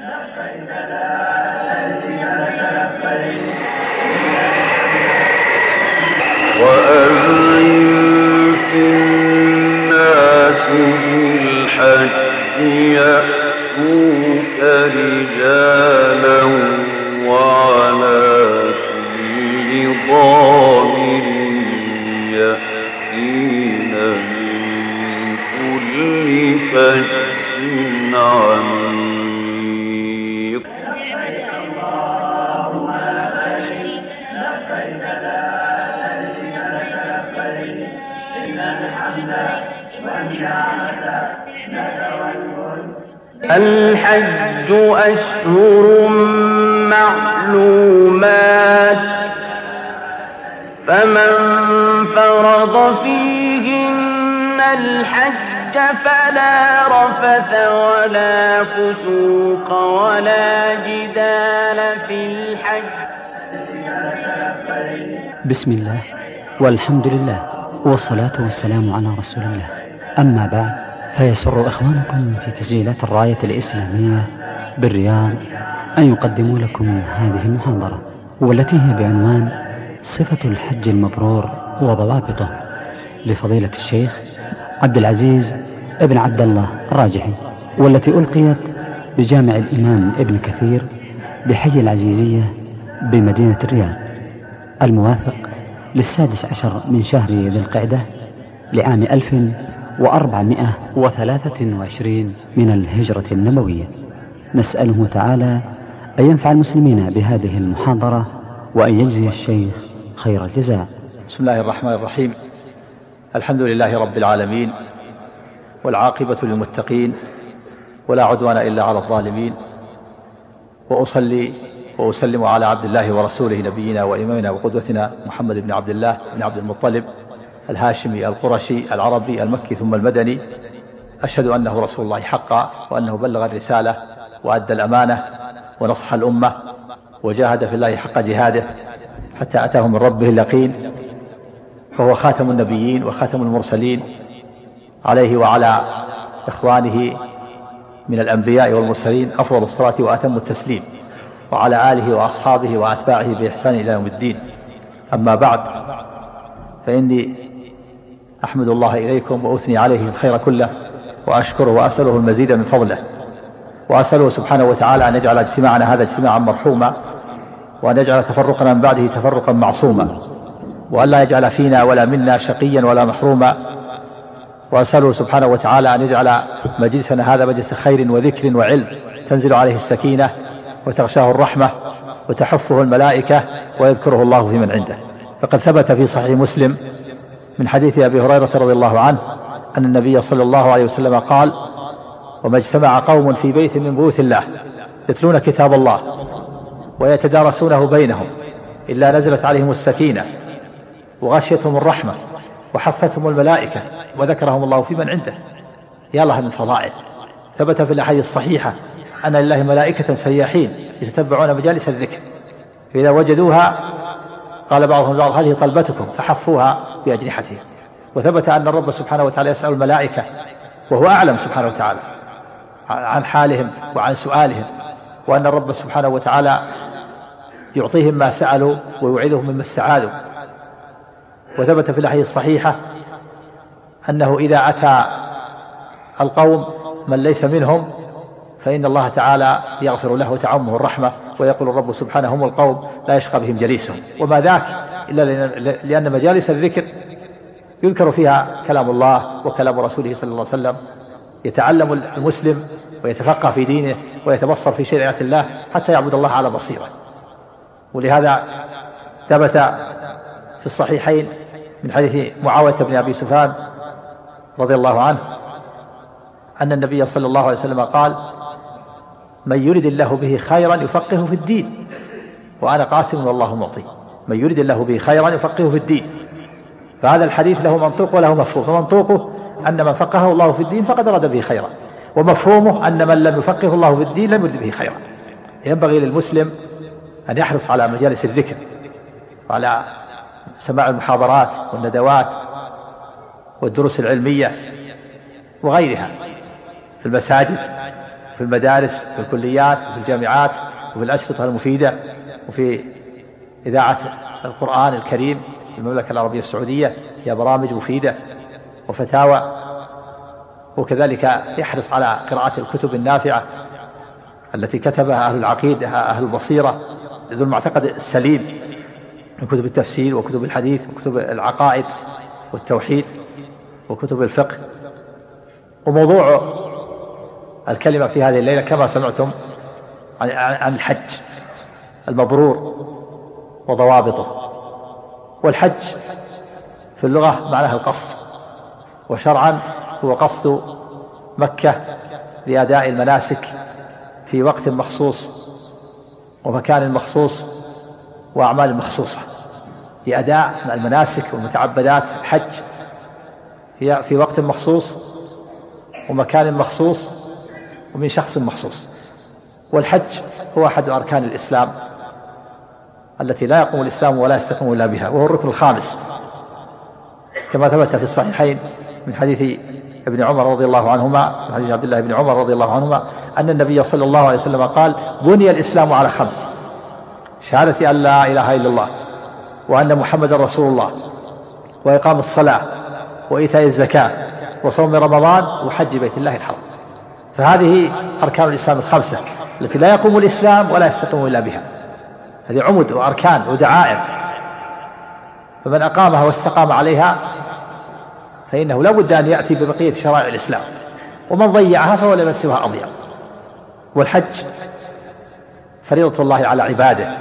وأذن في الناس بالحج يأتوك رجالا وعلى كل ضامر يأتين من كل فج عميق. الحج أشهر معلومات فمن فرض فيهن الحج فلا رفث ولا فسوق ولا جدال في الحج. بسم الله والحمد لله والصلاة والسلام على رسول الله. أما بعد، فيسر إخوانكم في تسجيلات الراية الإسلامية بالرياض أن يقدموا لكم هذه المحاضرة، والتي هي بعنوان صفة الحج المبرور وضوابطه، لفضيلة الشيخ عبد العزيز ابن عبد الله الراجحي، والتي ألقيت بجامع الإمام ابن كثير بحي العزيزية بمدينة الرياض، الموافق 16 من شهر ذي القعدة لعام 1423 من الهجرة النبوية. نسأله تعالى أن ينفع المسلمين بهذه المحاضرة وأن يجزي الشيخ خير الجزاء. بسم الله الرحمن الرحيم. الحمد لله رب العالمين، والعاقبة للمتقين، ولا عدوان إلا على الظالمين، وأصلي وأسلم على عبد الله ورسوله نبينا وإمامنا وقدوتنا محمد بن عبد الله بن عبد المطلب الهاشمي القرشي العربي المكي ثم المدني. أشهد أنه رسول الله حقا، وأنه بلغ الرسالة وأدى الأمانة ونصح الأمة وجاهد في الله حق جهاده حتى أتاه من ربه اليقين، فهو خاتم النبيين وخاتم المرسلين، عليه وعلى إخوانه من الأنبياء والمرسلين أفضل الصلاة وأتم التسليم، وعلى آله وأصحابه وأتباعه بإحسان إلى يوم الدين. أما بعد، فإني أحمد الله إليكم وأثني عليه الخير كله، وأشكره وأسأله المزيد من فضله، وأسأله سبحانه وتعالى أن يجعل اجتماعنا هذا اجتماعا مرحوما، وأن يجعل تفرقنا من بعده تفرقا معصوما، وأن لا يجعل فينا ولا منا شقيا ولا محروما. وأسأله سبحانه وتعالى أن يجعل مجلسنا هذا مجلس خير وذكر وعلم تنزل عليه السكينة وتغشاه الرحمة وتحفه الملائكة ويذكره الله في من عنده. فقد ثبت في صحيح مسلم من حديث أبي هريرة رضي الله عنه أن النبي صلى الله عليه وسلم قال: وما اجتمع قوم في بيت من بيوت الله يتلون كتاب الله ويتدارسونه بينهم إلا نزلت عليهم السكينة وغشيتهم الرحمة وحفتهم الملائكة وذكرهم الله في من عنده. يا الله من فضائل. ثبت في الأحاديث الصحيحة أن لله ملائكة سياحين يتتبعون مجالس الذكر، فإذا وجدوها قال بعضهم بعض: هذه طلبتكم، فحفوها بأجنحتهم. وثبت أن الرب سبحانه وتعالى يسأل الملائكة وهو أعلم سبحانه وتعالى عن حالهم وعن سؤالهم، وأن الرب سبحانه وتعالى يعطيهم ما سألوا ويوعدهم مما استعاذوا. وثبت في الأحاديث الصحيحة أنه إذا أتى القوم من ليس منهم فإن الله تعالى يغفر له وتعمه الرحمة، ويقول الرب سبحانه: هم القوم لا يشقى بهم جليسهم. وما ذاك إلا لأن مجالس الذكر يذكر فيها كلام الله وكلام رسوله صلى الله عليه وسلم، يتعلم المسلم ويتفقه في دينه ويتبصر في شريعة الله حتى يعبد الله على بصيرة. ولهذا ثبت في الصحيحين من حديث معاوية بن أبي سفيان رضي الله عنه أن النبي صلى الله عليه وسلم قال: من يرد الله به خيرا يفقهه في الدين، وأنا قاسم والله معطي. من يرد الله به خيرا يفقهه في الدين. فهذا الحديث له منطوق وله مفهوم. فمنطوقه أن من فقهه الله في الدين فقد أراد به خيرا، ومفهومه أن من لم يفقهه الله في الدين لم يرد به خيرا. ينبغي للمسلم أن يحرص على مجالس الذكر وعلى سماع المحاضرات والندوات والدروس العلمية وغيرها في المساجد وفي المدارس وفي الكليات وفي الجامعات وفي الأشرطة المفيدة وفي إذاعة القرآن الكريم في المملكة العربية السعودية، هي برامج مفيدة وفتاوى. وكذلك يحرص على قراءة الكتب النافعة التي كتبها أهل العقيدة أهل البصيرة ذو المعتقد السليم من كتب التفسير وكتب الحديث وكتب العقائد والتوحيد وكتب الفقه. وموضوع الكلمة في هذه الليلة كما سمعتم عن الحج المبرور وضوابطه. والحج في اللغة معناها القصد، وشرعا هو قصد مكة لأداء المناسك في وقت مخصوص ومكان مخصوص وأعمال مخصوصة. لأداء المناسك والمتعبدات الحج هي في وقت مخصوص ومكان مخصوص ومن شخص مخصوص. والحج هو أحد أركان الإسلام التي لا يقوم الإسلام ولا يستقيم إلا بها، وهو الركن الخامس كما ثبت في الصحيحين من حديث ابن عمر رضي الله عنهما، من حديث عبد الله بن عمر رضي الله عنهما أن النبي صلى الله عليه وسلم قال: بني الإسلام على 5: شهادة أن لا إله إلا الله وأن محمد رسول الله وإقام الصلاة وإيتاء الزكاة وصوم رمضان وحج بيت الله الحرام. فهذه أركان الإسلام 5 التي لا يقوم الإسلام ولا يستقيم إلا بها. هذه عمد وأركان ودعائم، فمن أقامها واستقام عليها فإنه لا بد أن يأتي ببقية شرائع الإسلام، ومن ضيعها فهو لمن سواها أضيع. والحج فريضة الله على عباده،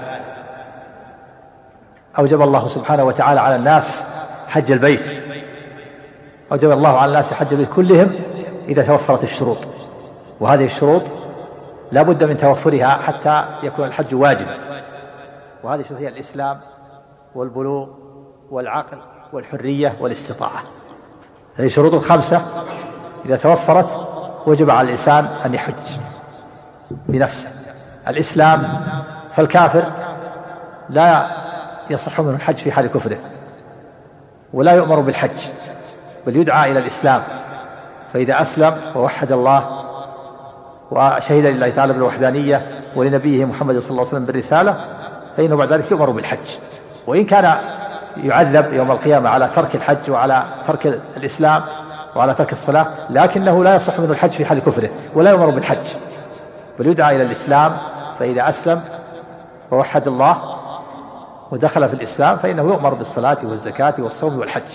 أوجب الله سبحانه وتعالى على الناس حج البيت، أوجب الله على الناس حج البيت كلهم إذا توفرت الشروط، وهذه الشروط لا بد من توفرها حتى يكون الحج واجبا. وهذه الشروط هي الإسلام والبلوغ والعقل والحرية والاستطاعة. هذه شروط 5 إذا توفرت وجب على الإنسان أن يحج بنفسه. الإسلام، فالكافر لا يصح منه الحج في حال كفره ولا يؤمر بالحج، بل يدعى إلى الإسلام، فإذا أسلم ووحد الله وشهد لله تعالى بالوحدانية ولنبيه محمد صلى الله عليه وسلم بالرسالة فإنه بعد ذلك يؤمر بالحج. وإن كان يعذب يوم القيامة على ترك الحج وعلى ترك الإسلام وعلى ترك الصلاة، لكنه لا يصح منه الحج في حال كفره ولا يؤمر بالحج، بل يدعى إلى الإسلام، فإذا أسلم ووحد الله ودخل في الإسلام فإنه يؤمر بالصلاة والزكاة والصوم والحج.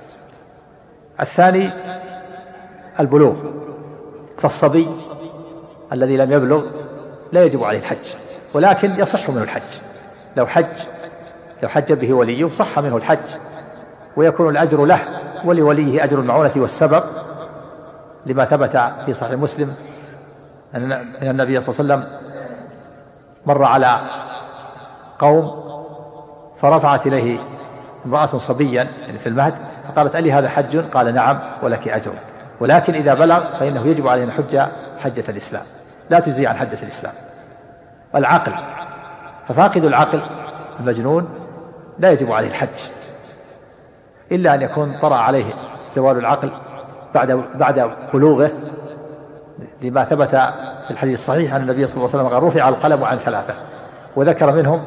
الثاني البلوغ، فالصبي الذي لم يبلغ لا يجب عليه الحج، ولكن يصح منه الحج. لو حج به وليه صح منه الحج، ويكون الأجر له ولوليه أجر المعونة والسبب، لما ثبت في صحيح مسلم أن النبي صلى الله عليه وسلم مر على قوم فرفعت إليه امرأة صبيا يعني في المهد، فقالت: ألي هذا حج؟ قال: نعم ولك أجر، ولكن إذا بلغ فإنه يجب عليه أن يحج حجة الإسلام، لا تجزي عن حجة الإسلام. العقل، ففاقد العقل المجنون لا يجب عليه الحج إلا أن يكون طرأ عليه زوال العقل بعد بلوغه، لما ثبت في الحديث الصحيح أن النبي صلى الله عليه وسلم قال: رفع القلم عن 3، وذكر منهم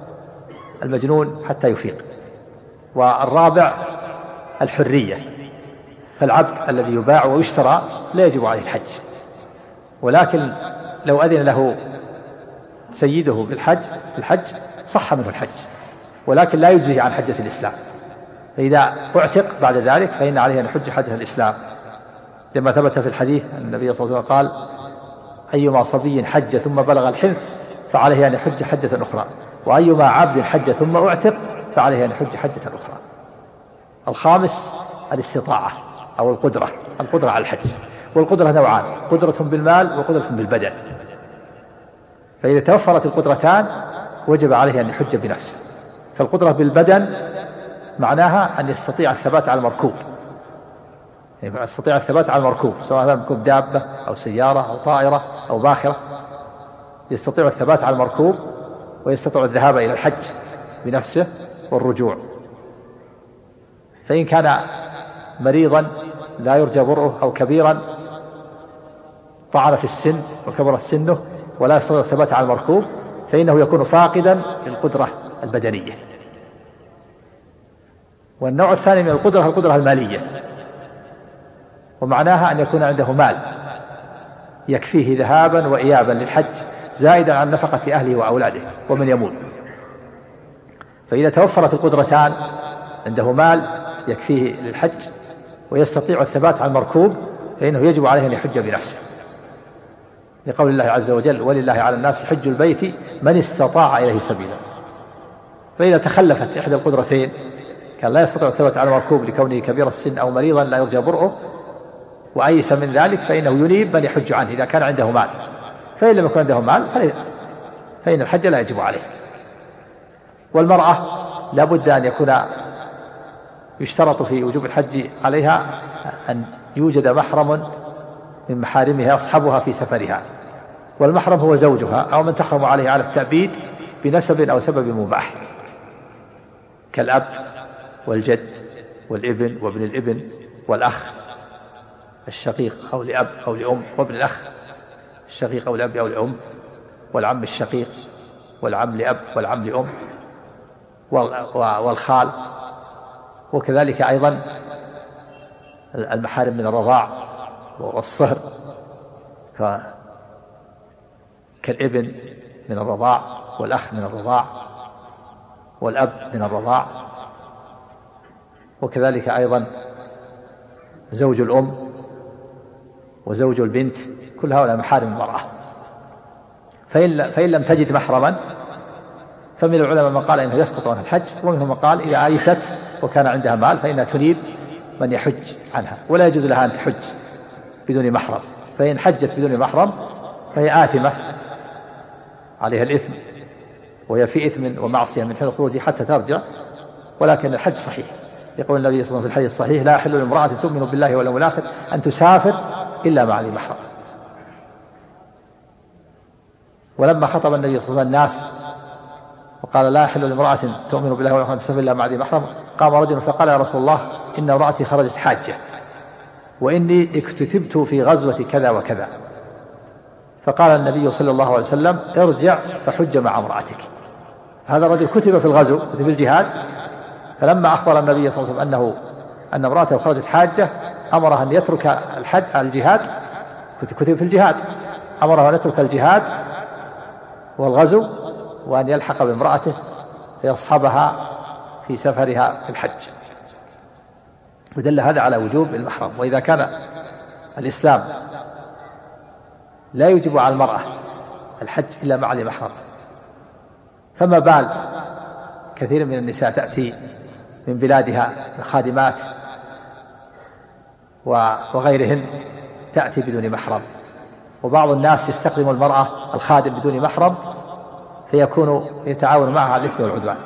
المجنون حتى يفيق. والرابع الحرية، فالعبد الذي يباع ويشترى لا يجب عليه الحج، ولكن لو أذن له سيده بالحج صح منه الحج، ولكن لا يجزيه عن حجة الإسلام. فإذا اعتق بعد ذلك فإن عليه أن يحج حجة الإسلام، لما ثبت في الحديث أن النبي صلى الله عليه وسلم قال: أيما صبي حج ثم بلغ الحنث فعليه أن يحج حجة أخرى، وأيما عبد حج ثم اعتق فعليه أن يحج حجة أخرى. الخامس الاستطاعة أو القدرة على الحج، والقدرة نوعان: قدرة بالمال وقدرة بالبدن. فإذا توفرت القدرتان وجب عليه أن يحج بنفسه. فالقدرة بالبدن معناها أن يستطيع الثبات على المركوب، يعني يستطيع الثبات على المركوب، سواء كان مركوب دابة أو سيارة أو طائرة أو باخرة، يستطيع الثبات على المركوب ويستطيع الذهاب إلى الحج بنفسه والرجوع. فإن كان مريضا لا يرجى برؤه أو كبيرا طعن في السن وكبر سنه ولا يستطيع الثبات على المركوب فإنه يكون فاقدا للقدرة البدنية. والنوع الثاني من القدرة المالية، ومعناها أن يكون عنده مال يكفيه ذهابا وإيابا للحج زائدا عن نفقة أهله وأولاده ومن يموت. فإذا توفرت القدرتان، عنده مال يكفيه للحج ويستطيع الثبات على المركوب، فإنه يجب عليه أن يحج بنفسه، لقول الله عز وجل: ولله على الناس حج البيت من استطاع إليه سبيلا. فإذا تخلفت إحدى القدرتين، كان لا يستطيع الثبات على المركوب لكونه كبير السن أو مريضا لا يرجى برؤه وأيس من ذلك، فإنه ينيب من يحج عنه إذا كان عنده مال. فإن لم يكن عنده مال فإن الحج لا يجب عليه. والمرأة لا بد أن يكون يشترط في وجوب الحج عليها أن يوجد محرم من محارمها يصحبها في سفرها، والمحرم هو زوجها أو من تحرم عليه على التأبيد بنسب أو سبب مباح، كالأب والجد والابن وابن الابن والأخ الشقيق أو لأب أو لأم، وابن الأخ الشقيق أو لأب أو لأم، والعم الشقيق والعم لأب والعم لأم، والخال. وكذلك أيضا المحارم من الرضاع والصهر كالابن من الرضاع والأخ من الرضاع والأب من الرضاع، وكذلك أيضا زوج الأم وزوج البنت، كل هؤلاء محارم المرأة. فإن لم تجد محرما، فمن العلماء من قال إنه يسقط عنها الحج، ومنهم من قال إذا آيست وكان عندها مال فإنها تنيب من يحج عنها، ولا يجوز لها أن تحج بدون محرم. فإن حجت بدون محرم فهي آثمة عليها الإثم، وهي في إثم ومعصية من حين خروجها حتى ترجع، ولكن الحج صحيح. يقول النبي صلى الله عليه وسلم في الحديث الصحيح: لا يحل لامرأة تؤمن بالله واليوم الآخر أن تسافر إلا مع ذي محرم. ولما خطب النبي صلى الله عليه وسلم الناس وقال: لا يحل لامرأة تؤمن بالله واليوم الآخر أن تسافر إلا مع ذي محرم، قام رجل فقال: يا رسول الله، إن امرأتي خرجت حاجة، وإني اكتتبت في غزوة كذا وكذا. فقال النبي صلى الله عليه وسلم: ارجع فحج مع امرأتك. هذا الرجل كتب في الغزو، كتب الجهاد، فلما أخبر النبي صلى الله عليه وسلم أن امرأته خرجت حاجة أمره أن يترك الجهاد، كتب في الجهاد، أمره أن يترك الجهاد والغزو وأن يلحق بامرأته فيصحبها في سفرها في الحج. ودل هذا على وجوب المحرم. وإذا كان الإسلام لا يجب على المرأة الحج إلا مع ذي محرم، فما بال كثير من النساء تأتي من بلادها خادمات وغيرهن تأتي بدون محرم، وبعض الناس يستخدم المرأة الخادم بدون محرم فيكون يتعاون معها على الإثم والعدوان.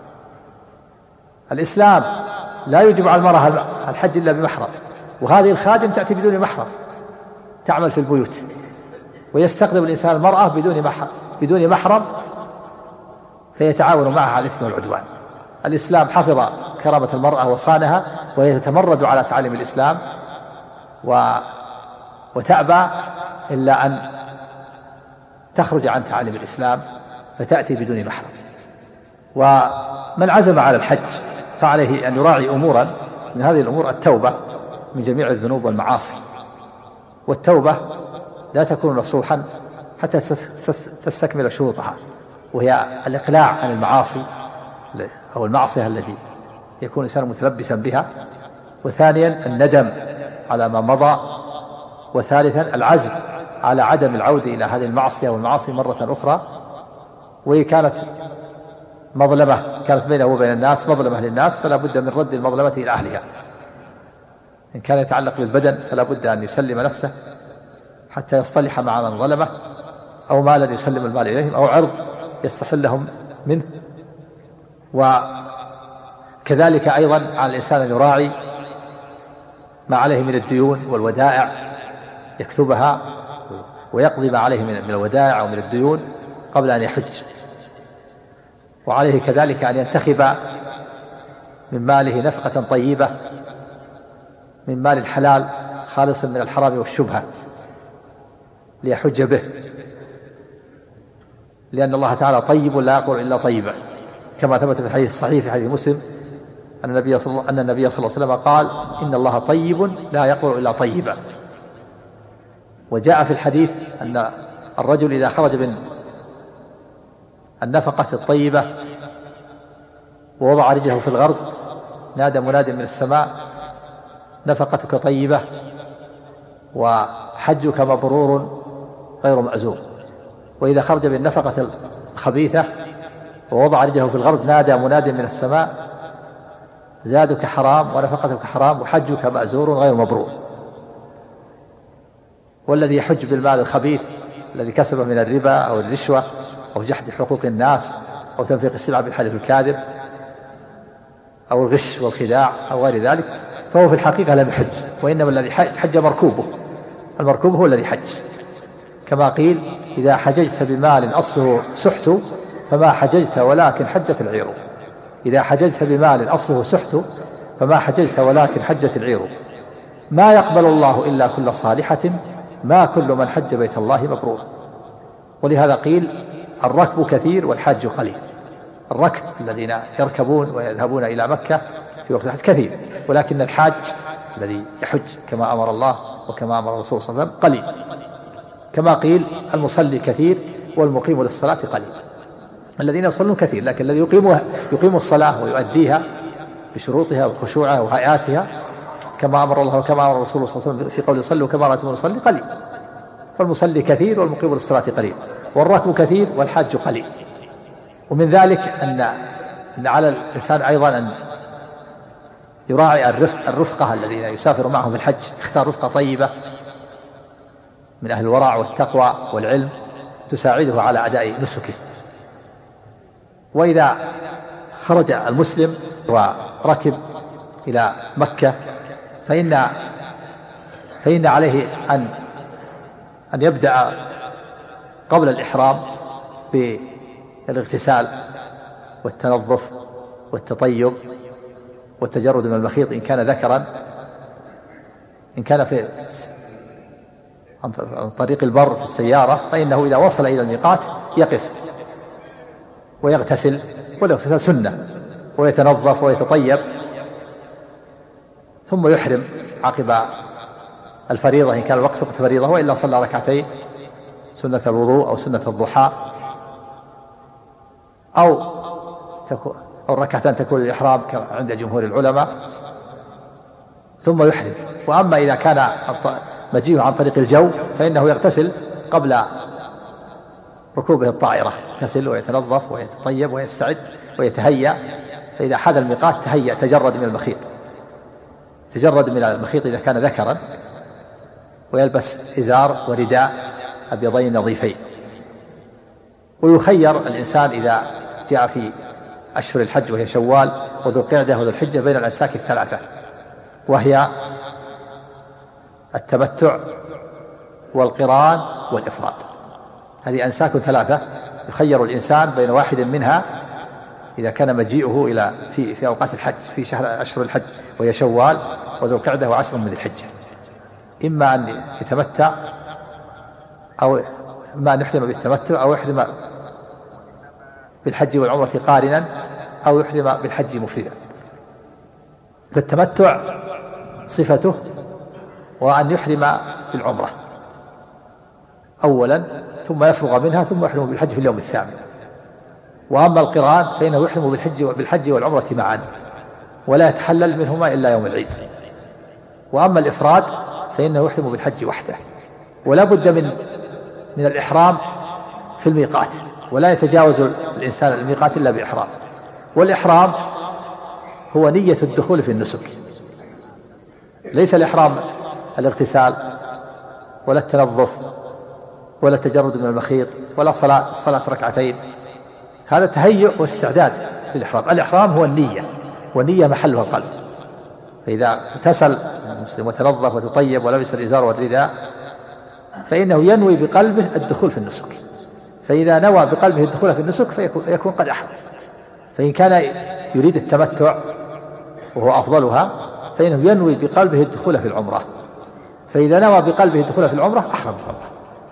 الإسلام لا يجب على المرأة الحج إلا بمحرم، وهذه الخادم تأتي بدون محرم تعمل في البيوت، ويستخدم الإنسان المرأة بدون محرم فيتعاون معها على الإثم والعدوان. الإسلام حفظ كرامة المرأة وصانها، وهي تتمرد على تعاليم الإسلام وتأبى إلا أن تخرج عن تعاليم الإسلام فتأتي بدون محرم. ومن عزم على الحج فعليه أن يراعي أمورا، من هذه الأمور التوبة من جميع الذنوب والمعاصي، والتوبة لا تكون نصوحا حتى تستكمل شروطها، وهي الإقلاع عن المعاصي أو المعصية التي يكون الإنسان متلبسا بها، وثانيا الندم على ما مضى، وثالثا العزم على عدم العودة إلى هذه المعصية والمعاصي مرة أخرى. وهي كانت مظلمة، كانت بينه وبين الناس مظلمة للناس، فلا بد من رد المظلمة إلى أهلها. إن كان يتعلق بالبدن فلا بد أن يسلم نفسه حتى يصطلح مع من ظلمه، أو مالا يسلم المال إليهم، أو عرض يستحلهم منه. وكذلك أيضا على الإنسان أن يراعي ما عليه من الديون والودائع، يكتبها ويقضي ما عليه من الودائع أو من الديون قبل أن يحج. وعليه كذلك أن ينتخب من ماله نفقة طيبة من مال الحلال خالص من الحرام والشبهة، ليحج به، لأن الله تعالى طيب لا يقول إلا طيبا، كما ثبت في الحديث الصحيح في حديث مسلم أن النبي صلى الله عليه وسلم قال: إن الله طيب لا يقول إلا طيبا. وجاء في الحديث أن الرجل إذا خرج من النفقة الطيبة ووضع رجله في الغرز نادى مناد من السماء: نفقتك طيبة وحجك مبرور غير مأزوم. وإذا خرج من النفقة الخبيثة ووضع رجله في الغرز نادى مناد من السماء: زادك حرام ونفقتك حرام وحجك مأزور غير مبرور. والذي يحج بالمال الخبيث الذي كسبه من الربا أو الرشوة أو جحد حقوق الناس أو تنفيق السلع بالحلف الكاذب أو الغش والخداع أو غير ذلك فهو في الحقيقة لم يحج، وإنما الذي حج مركوبه، المركوب هو الذي حج، كما قيل: إذا حججت بمال أصله سحت فما حججت ولكن حجت العير. إذا حججت بمال أصله سحت فما حججت ولكن حجت العير. ما يقبل الله إلا كل صالحة، ما كل من حج بيت الله مبرور. ولهذا قيل: الركب كثير والحاج قليل. الركب الذين يركبون ويذهبون إلى مكة في وقت الحج كثير، ولكن الحاج الذي يحج كما أمر الله وكما أمر الرسول صلى الله عليه وسلم قليل. كما قيل: المصلي كثير والمقيم للصلاة قليل. الذين يصلون كثير، لكن الذي يقيم الصلاة ويؤديها بشروطها وخشوعها وهيئاتها كما أمر الله وكما أمر الرسول صلى الله عليه وسلم في قول: صلوا كما رأيتموني أصلي قليل. فالمصلي كثير والمقيم للصلاة قليل، والركب كثير والحاج قليل. ومن ذلك أن على الإنسان أيضا أن يراعي الرفقة الذين يسافر معهم في الحج، يختار رفقة طيبة من أهل الورع والتقوى والعلم تساعده على أداء نسكه. وإذا خرج المسلم وركب إلى مكة فإن عليه أن يبدأ قبل الإحرام بالاغتسال والتنظف والتطيب والتجرد من المخيط إن كان ذكرا. إن كان في عن طريق البر في السيارة فإنه إذا وصل إلى الميقات يقف ويغتسل، والاغتسال سنة، ويتنظف ويتطيب، ثم يحرم عقب الفريضة إن كان الوقت وقت فريضة، وإلا صلى ركعتين سنة الوضوء أو سنة الضحى أو ركعتان تكون الإحرام عند جمهور العلماء، ثم يحرم. وأما إذا كان مجيء عن طريق الجو فإنه يغتسل قبل ركوبه الطائرة، يغتسل ويتنظف ويتطيب ويستعد ويتهيأ. فإذا حاد الميقات تهيأ، تجرد من المخيط، تجرد من المخيط إذا كان ذكرا، ويلبس إزار ورداء أبيضين نظيفين. ويخير الإنسان إذا جاء في أشهر الحج وهي شوال وذو القعدة وذو الحجة بين الأنساك الثلاثة، وهي التمتع والقران والإفراد. هذه أنساك ثلاثة يخير الإنسان بين واحد منها إذا كان مجيئه إلى في أوقات الحج في أشهر الحج وهي شوال وذو القعدة وعشر من الحجة، إما أن يتمتع أو إما أن يحرم بالتمتع أو يحرم بالحج والعمرة قارنا أو يحرم بالحج مفردا. فالتمتع صفته وأن يحرم بالعمرة أولا ثم يفرغ منها ثم يحرم بالحج في اليوم الثامن. وأما القران فإنه يحرم بالحج والعمرة معا ولا يتحلل منهما إلا يوم العيد. وأما الإفراد فإنه يحرم بالحج وحده، ولا بد من الإحرام في الميقات، ولا يتجاوز الإنسان الميقات إلا بإحرام. والإحرام هو نية الدخول في النسك، ليس الإحرام الاغتسال ولا التنظف ولا التجرد من المخيط ولا صلاة ركعتين، هذا تهيؤ واستعداد للإحرام. الإحرام هو النية، والنية محلها القلب. فإذا اغتسل المسلم وتنظف وتطيب ولبس الإزار والرداء فإنه ينوي بقلبه الدخول في النسك. فإذا نوى بقلبه الدخول في النسك فيكون قد أحرم. فإن كان يريد التمتع وهو أفضلها فإنه ينوي بقلبه الدخول في العمرة، فإذا نوى بقلبه الدخول في العمرة أحرم بالعمرة.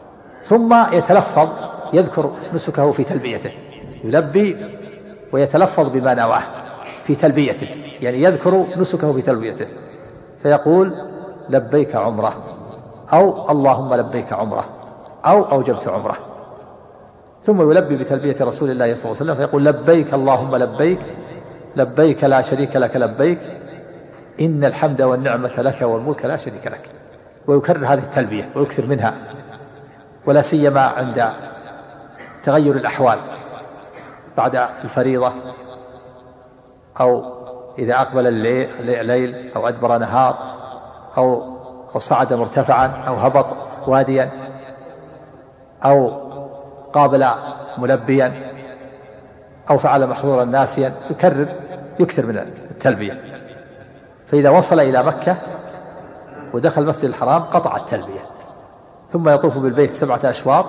ثم يتلفظ يذكر نسكه في تلبيته، يلبي ويتلفظ بما نواه في تلبيته، يعني يذكر نسكه في تلبيته، فيقول لبيك عمره، أو اللهم لبيك عمره، أو أوجبت عمره. ثم يلبي بتلبية رسول الله صلى الله عليه وسلم فيقول لبيك اللهم لبيك، لبيك لا شريك لك لبيك، إن الحمد والنعمة لك والملك لا شريك لك. ويكرر هذه التلبية ويكثر منها، ولا سيما عند تغير الأحوال بعد الفريضة، أو إذا أقبل الليل أو أدبر نهار، أو صعد مرتفعا أو هبط واديا، أو قابل ملبيا، أو فعل محظورا ناسيا، يكثر من التلبية. فإذا وصل إلى مكة ودخل المسجد الحرام قطع التلبية، ثم يطوف بالبيت 7 أشواط،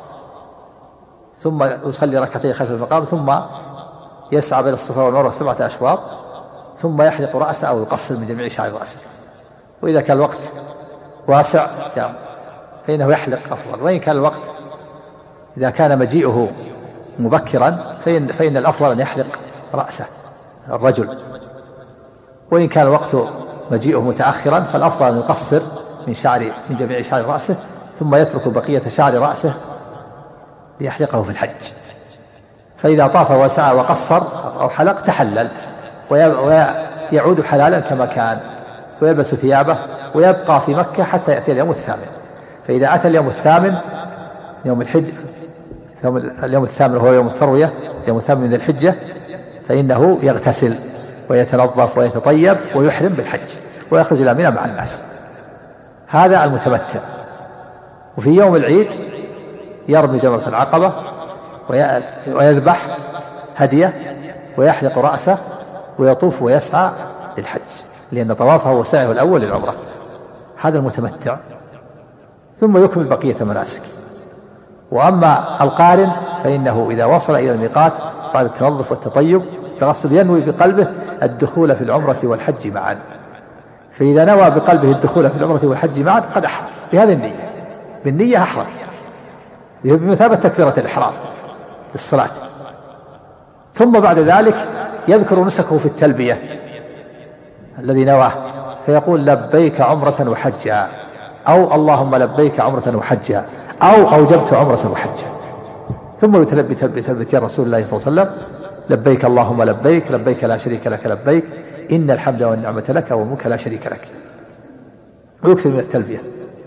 ثم يصلي ركعتين خلف المقام، ثم يسعى بين الصفا والمروة 7 أشواط، ثم يحلق رأسه أو يقصر من جميع شعر رأسه. وإذا كان الوقت واسع فإنه يحلق أفضل، وإن كان الوقت إذا كان مجيئه مبكرا فإن الأفضل أن يحلق رأسه الرجل، وإن كان الوقت مجيئه متأخرا فالأفضل أن يقصر من جميع شعر رأسه، ثم يترك بقية شعر رأسه ليحلقه في الحج. فإذا طاف وسعى وقصر أو حلق تحلل ويعود حلالا كما كان، ويلبس ثيابه ويبقى في مكة حتى يأتي اليوم الثامن. فإذا أتى اليوم الثامن يوم الحج، اليوم الثامن هو يوم التروية، يوم الثامن من الحجة، فإنه يغتسل ويتنظف ويتطيب ويحرم بالحج ويخرج إلى منى مع الناس. هذا المتمتع. وفي يوم العيد يرمي جمرة العقبة ويذبح هديه ويحلق رأسه ويطوف ويسعى للحج، لأن طوافه هو سعيه الأول للعمرة. هذا المتمتع. ثم يكمل بقية المناسك. وأما القارن فإنه إذا وصل إلى الميقات بعد التنظف والتطيب التغسل ينوي بقلبه الدخول في العمرة والحج معا. فإذا نوى بقلبه الدخول في العمرة والحج معا قد أحرم بهذه النية، بالنية أحرم بمثابة تكبيرة الإحرام للصلاة. ثم بعد ذلك يذكر نسكه في التلبية الذي نواه، فيقول لبيك عمرة وحجا، أو اللهم لبيك عمرة وحجا، أو أوجبت عمرة وحجا. ثم يتلبي تلبية رسول الله صلى الله عليه وسلم لبيك اللهم لبيك، لبيك لا شريك لك لبيك، إن الحمد والنعمة لك والملك لا شريك لك، ويكثر من التلبية.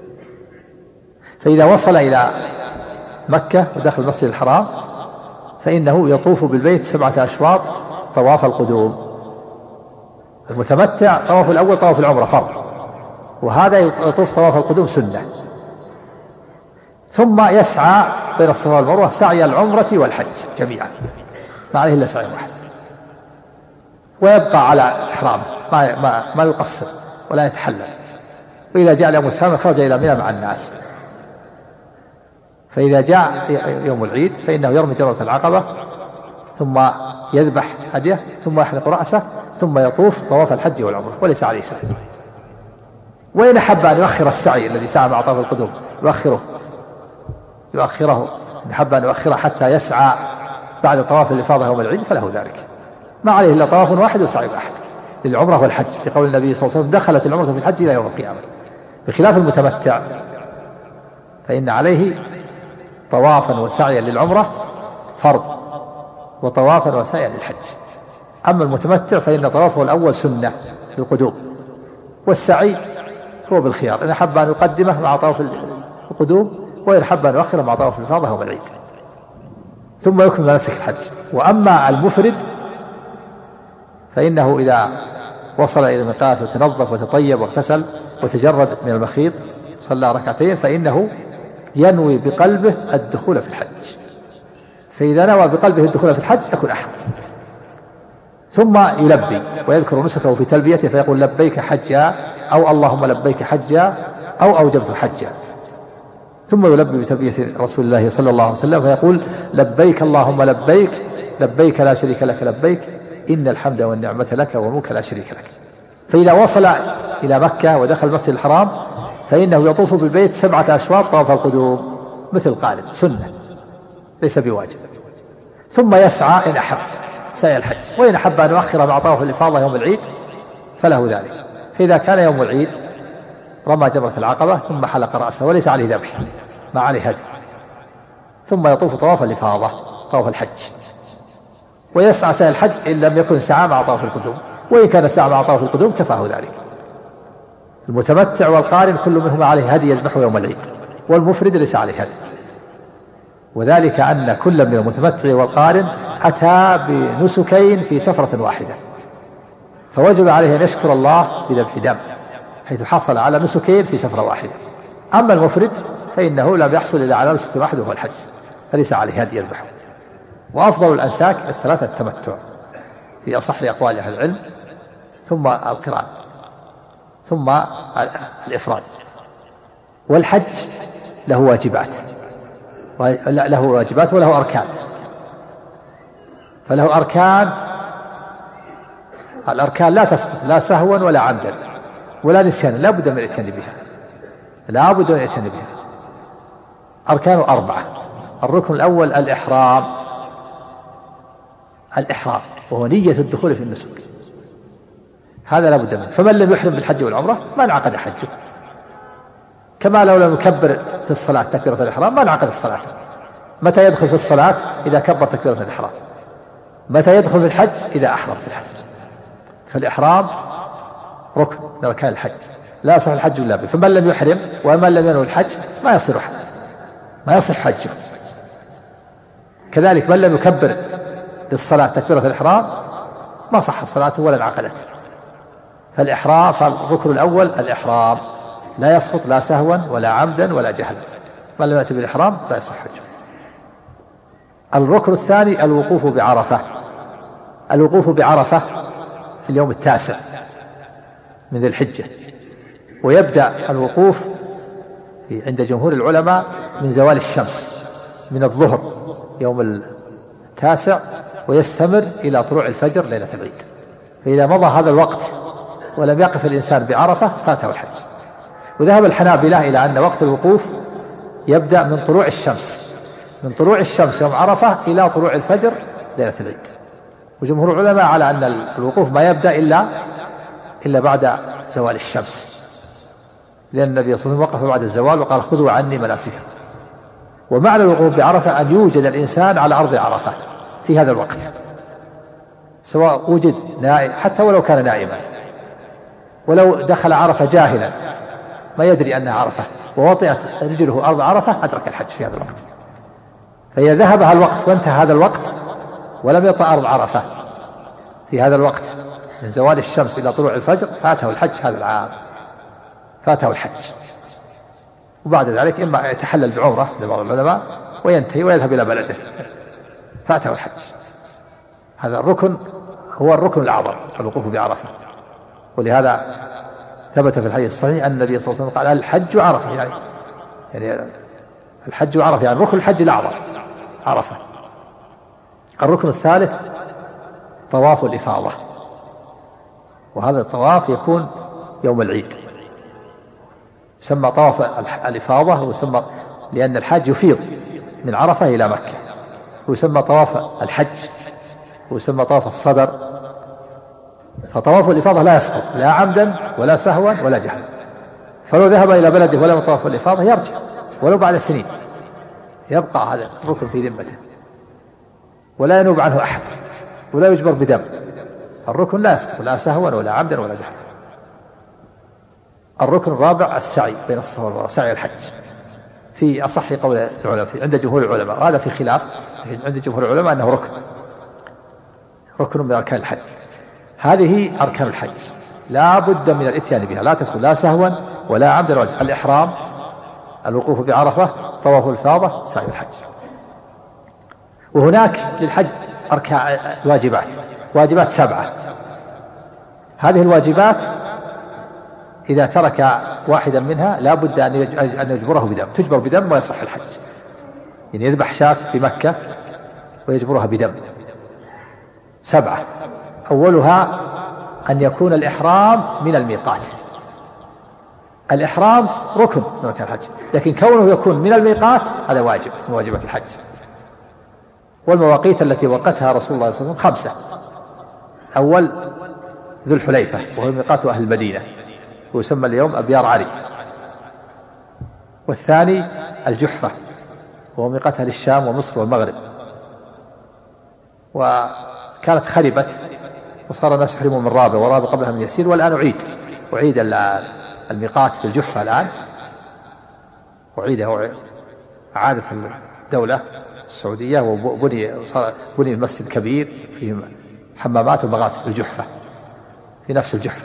فإذا وصل إلى مكة ودخل المسجد الحرام فإنه يطوف بالبيت 7 أشواط طواف القدوم. المتمتع طواف الأول طواف العمرة فرض، وهذا يطوف طواف القدوم سنة. ثم يسعى بين الصفا والمروة سعي العمرة والحج جميعا، ما عليه إلا سعي واحد، ويبقى على إحرامه ما يقصر ولا يتحلل. وإذا جاء اليوم الثامن خرج إلى منى مع الناس. فإذا جاء يوم العيد فإنه يرمي جمرة العقبة، ثم يذبح هديه، ثم يحلق رأسه، ثم يطوف طواف الحج والعمرة وليس عليه سعي. وإن أحب أن يؤخر السعي الذي سعى مع طواف القدوم يؤخره، إن أحب أن يؤخره حتى يسعى بعد طواف الإفاضة يوم العيد فله ذلك، ما عليه إلا طواف واحد وسعي واحد للعمرة والحج، لقول النبي صلى الله عليه وسلم دخلت العمرة في الحج إلى يوم القيامة. بخلاف المتمتع فإن عليه طوافا وسعيا للعمرة فرض، وطوافا وسعيا للحج. أما المتمتع فإن طوافه الأول سنة للقدوم، والسعي هو بالخيار، إن أحب أن يقدمه مع طواف القدوم، وإن أحب أن يؤخره مع طواف الإفاضة يوم العيد، ثم يكمل مناسك الحج. وأما المفرد فإنه إذا وصل إلى الميقات وتنظف وتطيب واغتسل وتجرد من المخيط صلى ركعتين فإنه ينوي بقلبه الدخول في الحج. فإذا نوى بقلبه الدخول في الحج يكون أحرم. ثم يلبي ويذكر نسكه في تلبيته فيقول لبيك حجا، أو اللهم لبيك حجا، أو أوجبت حجا. ثم يلبي بتلبية رسول الله صلى الله عليه وسلم فيقول لبيك اللهم لبيك، لبيك لا شريك لك لبيك، إن الحمد والنعمة لك والملك لا شريك لك. فإذا وصل إلى مكة ودخل المسجد الحرام فإنه يطوف بالبيت 7 أشواط طواف القدوم، مثل قارن سنة ليس بواجب. ثم يسعى إن أحب سعي الحج، وإن أحب أن يؤخر مع طواف الإفاضة يوم العيد فله ذلك. فإذا كان يوم العيد رمى جمرة العقبة ثم حلق رأسه وليس عليه ذبح ما عليه هدي، ثم يطوف طواف الإفاضة طواف الحج، ويسعى سعي الحج إن لم يكن سعى مع طواف القدوم، وإن كان سعى مع طواف القدوم كفاه ذلك. المتمتع والقارن كل منهما عليه هدي يذبحه يوم العيد، والمفرد ليس عليه هدي، وذلك أن كل من المتمتع والقارن أتى بنسكين في سفرة واحدة، فوجب عليه أن يشكر الله بذبح دم حيث حصل على نسكين في سفرة واحدة. أما المفرد فإنه لم يحصل إلا على نسك واحد وهو الحج، فليس عليه هدي يذبحه. وأفضل الأنساك الثلاثة التمتع في أصح أقوال أهل العلم، ثم القران، ثم الإفراد. والحج له واجبات وله أركان، فله أركان، الأركان لا تسقط لا سهوا ولا عمدا ولا نسيانا، لا بد من الاتيان بها، أركان 4. الركن الأول الإحرام وهو نية الدخول في النسك، هذا لا بد منه. فمن لم يحرم بالحج والعمرة ما انعقد حجه، كما لو لم يكبر في الصلاة تكبيرة الإحرام ما انعقدت الصلاة. متى يدخل في الصلاة؟ إذا كبر تكبيرة الإحرام. متى يدخل في الحج؟ إذا أحرم في الحج. فالإحرام ركن من أركان الحج، لا يصح الحج إلا به. فمن لم يحرم ومن لم ينوي الحج ما يصح حجه. كذلك من لم يكبر للصلاة تكبيرة الإحرام ما صح صلاته ولا انعقدت. فالركن الأول الإحرام لا يسقط لا سهوا ولا عمدا ولا جهلا، من لم يأتي بالإحرام لا يصح حجه. الركن الثاني الوقوف بعرفة في اليوم 9 من ذي الحجة، ويبدأ الوقوف عند جمهور العلماء من زوال الشمس من الظهر يوم 9 ويستمر إلى طلوع الفجر ليلة العيد. فإذا مضى هذا الوقت ولم يقف الإنسان بعرفة فاته الحج. وذهب الحنابلة إلى أن وقت الوقوف يبدأ من طلوع الشمس يوم عرفة إلى طلوع الفجر ليلة العيد. وجمهور العلماء على أن الوقوف ما يبدأ إلا بعد زوال الشمس، لأن النبي صلى الله عليه وسلم وقف بعد الزوال وقال خذوا عني مناسككم. ومعنى الوقوف بعرفة أن يوجد الإنسان على أرض عرفة في هذا الوقت، سواء وجد نائم حتى ولو كان نائما، ولو دخل عرفة جاهلا ما يدري أنها عرفة ووطئت رجله أرض عرفة أدرك الحج في هذا الوقت. فإذا ذهب الوقت وانتهى هذا الوقت ولم يطأ أرض عرفة في هذا الوقت من زوال الشمس إلى طلوع الفجر فاته الحج هذا العام، فاته الحج. وبعد ذلك إما يتحلل بعمرة لبعض العلماء وينتهي ويذهب إلى بلده فاته الحج. هذا الركن هو الركن الأعظم الوقوف بعرفة. ولهذا ثبت في الحديث الصحيح أن النبي صلى الله عليه وسلم قال الحج عرفة، يعني الحج عرفة، يعني ركن الحج الأعظم عرفة. الركن الثالث طواف الإفاضة، وهذا الطواف يكون يوم العيد، يسمى طواف الإفاضة، ويسمى لأن الحاج يفيض من عرفة إلى مكة، ويسمى طواف الحج، ويسمى طواف الصدر. فطواف الإفاضة لا يسقط لا عمدا ولا سهوا ولا جهلا، فلو ذهب إلى بلده ولم يطوف الإفاضة يرجع ولو بعد سنين، يبقى هذا الركن في ذمته ولا ينوب عنه أحد ولا يجبر بدم. الركن لا يسقط لا سهوا ولا عمدا ولا جهلا. الركن الرابع السعي بين الصفا والمروة، سعي الحج في أصح قول العلماء عند جمهور العلماء، وهذا في خلاف عند جمهور العلماء أنه ركن من أركان الحج. هذه أركان الحج لا بد من الإتيان بها، لا تسقط لا سهوا ولا عمدا ولا جهلا. الإحرام، الوقوف بعرفة، طواف الإفاضة، سعي الحج. وهناك للحج أركان واجبات 7. هذه الواجبات إذا ترك واحدا منها لا بد أن يجبره بدم، تجبر بدم ويصح الحج. يعني يذبح شاة في مكة ويجبرها بدم. 7. أولها أن يكون الإحرام من الميقات، الإحرام ركن من أركان الحج، لكن كونه يكون من الميقات هذا واجب من واجبات الحج. والمواقيت التي وقتها رسول الله صلى الله عليه وسلم 5: أول ذو الحليفة وهو ميقات أهل المدينة ويسمى اليوم أبيار علي، والثاني الجحفة وهو ميقات أهل الشام ومصر والمغرب، وكانت خربت وصار الناس يحرمون من رابة ورابة قبلها من يسير، والآن أعيد الميقات في الجحفة الآن، أعادت الدولة السعودية وبني مسجد كبير فيه حمامات ومغاسل في الجحفة في نفس الجحفة.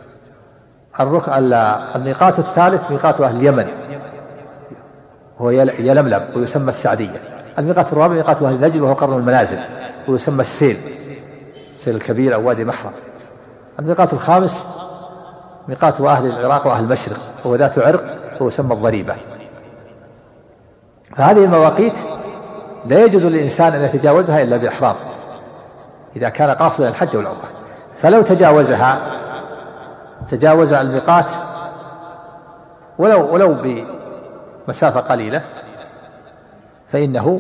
الميقات الثالث ميقات أهل اليمن وهو يلملم ويسمى السعدية. الميقات الرابع ميقات أهل نجد وهو قرن المنازل ويسمى السيل الكبير أو وادي محرم. الميقات الخامس ميقات أهل العراق وأهل المشرق وهو ذات عرق ويسمى الضريبة. فهذه المواقيت لا يجوز للإنسان أن يتجاوزها إلا بإحرام إذا كان قاصدا الحج والعمرة، فلو تجاوز الميقات ولو بمسافة قليلة فإنه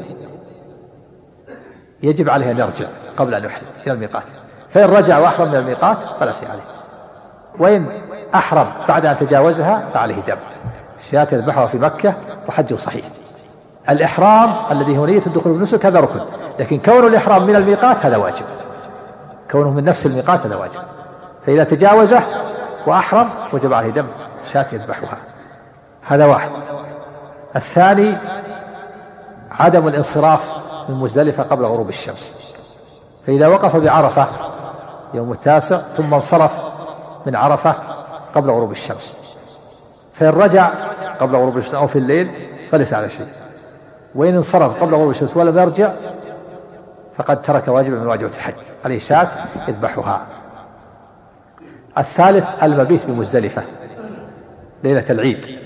يجب عليه أن يرجع قبل أن يحرم إلى الميقات، فإن رجع وأحرم من الميقات فلا شيء عليه، وإن أحرم بعد أن تجاوزها فعليه دم شاة يذبحها في مكة وحجه صحيح. الإحرام الذي هو نية الدخول بالنسك هذا ركن، لكن كون الإحرام من الميقات هذا واجب، كونه من نفس الميقات هذا واجب، فإذا تجاوزه وأحرم وجب عليه دم شاة يذبحها. هذا واحد. الثاني عدم الانصراف من مزدلفة قبل غروب الشمس، فإذا وقف بعرفة يوم 9 ثم انصرف من عرفة قبل غروب الشمس، فإن رجع قبل غروب الشمس أو في الليل فليس على شيء، وإن انصرف قبل غروب الشمس ولم يرجع فقد ترك واجبا من واجبات الحج، عليه شاة يذبحها. الثالث المبيت بمزدلفة ليلة العيد،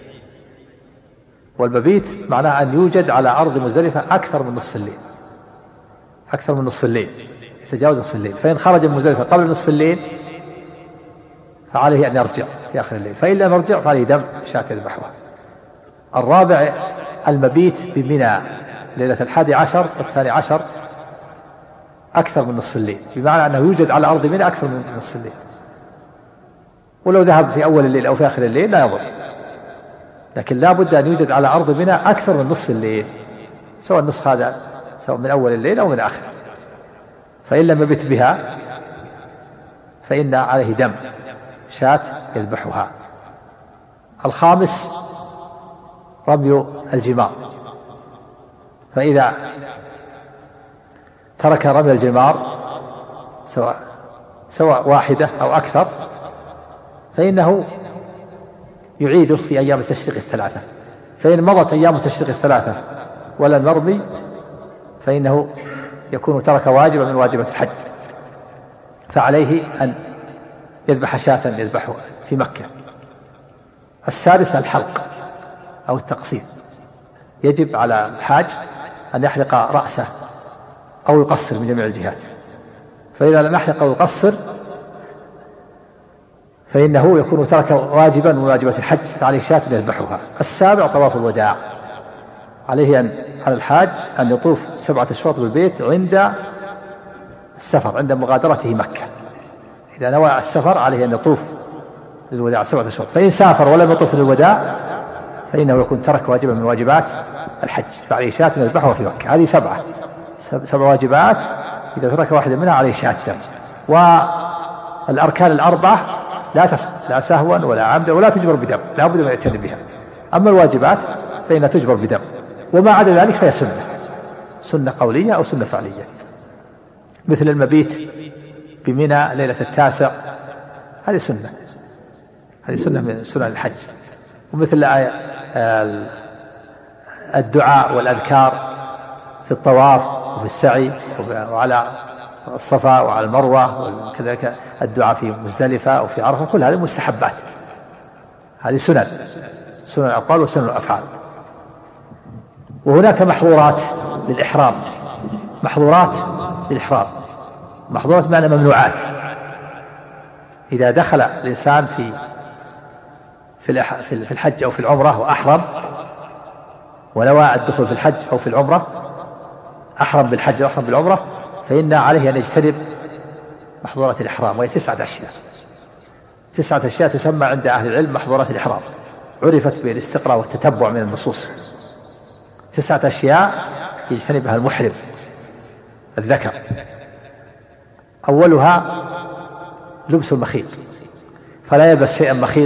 والمبيت معناه أن يوجد على أرض مزدلفة أكثر من نصف الليل يتجاوز نصف الليل، فإن خرج من مزدلفة قبل نصف الليل فعليه أن يرجع في آخر الليل، فإن لم يرجع فعليه دم شاة يذبحها. الرابع المبيت بمنى ليلة 11 و12 أكثر من نصف الليل، بمعنى أنه يوجد على أرض منى أكثر من نصف الليل، ولو ذهب في أول الليل أو في آخر الليل لا يضر، لكن لا بد أن يوجد على أرض منى أكثر من نصف الليل، سواء النصف هذا سواء من أول الليل أو من آخر، فإن لم يبت بها فإن عليه دم شاة يذبحها. الخامس رمي الجمار، فإذا ترك رمي الجمار سواء واحدة أو أكثر فإنه يعيده في أيام التشريق 3، فإن مضت أيام التشريق 3 ولم يرمي فإنه يكون ترك واجبا من واجبات الحج، فعليه أن يذبح شاة يذبحها في مكة. السادس الحلق أو التقصير، يجب على الحاج أن يحلق رأسه أو يقصر من جميع الجهات، فإذا لم يحلق أو يقصر فإنه يكون ترك واجبا من واجبات الحج، فعليه شاة يذبحها. السابع طواف الوداع، عليه على الحاج أن يطوف 7 أشواط بالبيت عند السفر عند مغادرته مكة، إذا نوى السفر عليه أن يطوف للوداع 7 أشواط، فإن سافر ولم يطوف للوداع فإنه يكون ترك واجبا من واجبات الحج، فعليه شاة يذبحها في مكة. هذه 7 واجبات، إذا ترك واحدا منها عليه شاة دم. والأركان الأربعة لا تسقط لا سهوا ولا عمدا ولا تجبر بدم، لا بد من يأتي بها. أما الواجبات فإنها تجبر بدم، وما عدا ذلك فهي سنة قولية أو سنة فعلية، مثل المبيت بمنى ليلة 9 هذه سنة من سنن الحج، ومثل الدعاء والأذكار في الطواف وفي السعي وعلى الصفا وعلى المروة، وكذلك الدعاء في مزدلفة أو في عرفة، كل هذه مستحبات، هذه سنن الأقوال وسنن الأفعال. وهناك محظورات للإحرام، محظورات معنى ممنوعات. إذا دخل الإنسان في الحج أو في العمرة وأحرم ونوى الدخول في الحج أو في العمرة، أحرم بالحج وأحرم بالعمرة، فإن عليه أن يجتنب محظورات الإحرام، وهي 9 أشياء. 9 أشياء تسمى عند أهل العلم محظورات الإحرام، عرفت بالاستقراء والتتبع من النصوص. 9 أشياء يجتنبها المحرم الذكر. أولها لبس المخيط، فلا يلبس شيئا مخيط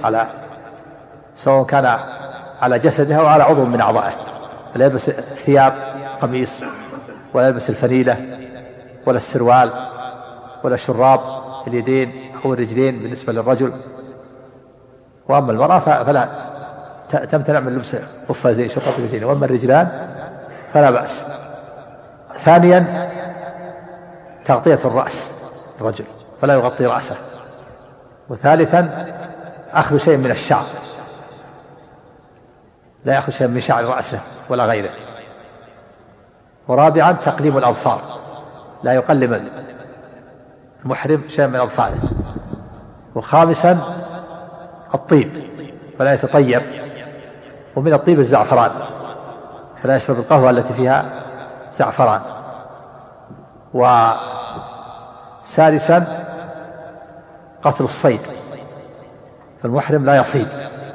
سواء كان على جسده أو على عضو من أعضائه. لا يلبس ثياب قميص، ولا يلبس الفنيلة ولا السروال ولا شراب اليدين أو الرجلين بالنسبة للرجل. وأما المرأة فلا تمتنع من لبس قفازين شراب اليدين، وأما الرجلان فلا بأس. ثانيا تغطية الرأس الرجل، فلا يغطي رأسه. وثالثا أخذ شيء من الشعر، لا يأخذ شيء من شعر رأسه ولا غيره. ورابعا تقليم الأظفار، لا يقلم المحرم شيء من أظفاره. وخامسا الطيب، فلا يتطيب، ومن الطيب الزعفران، فلا يشرب القهوة التي فيها زعفران. وسادسا قتل الصيد، فالمحرم لا يصيد.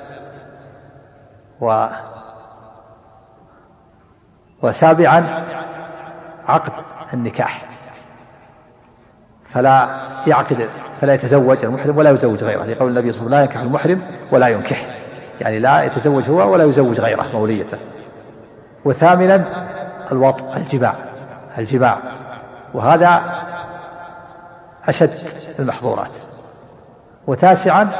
وسابعا عقد النكاح، فلا يتزوج المحرم ولا يزوج غيره، لقول النبي صلى الله عليه وسلم: لا ينكح المحرم ولا ينكح، يعني لا يتزوج هو ولا يزوج غيره موليته. وثامنا الوطء، الجماع، وهذا أشد المحظورات. وتاسعا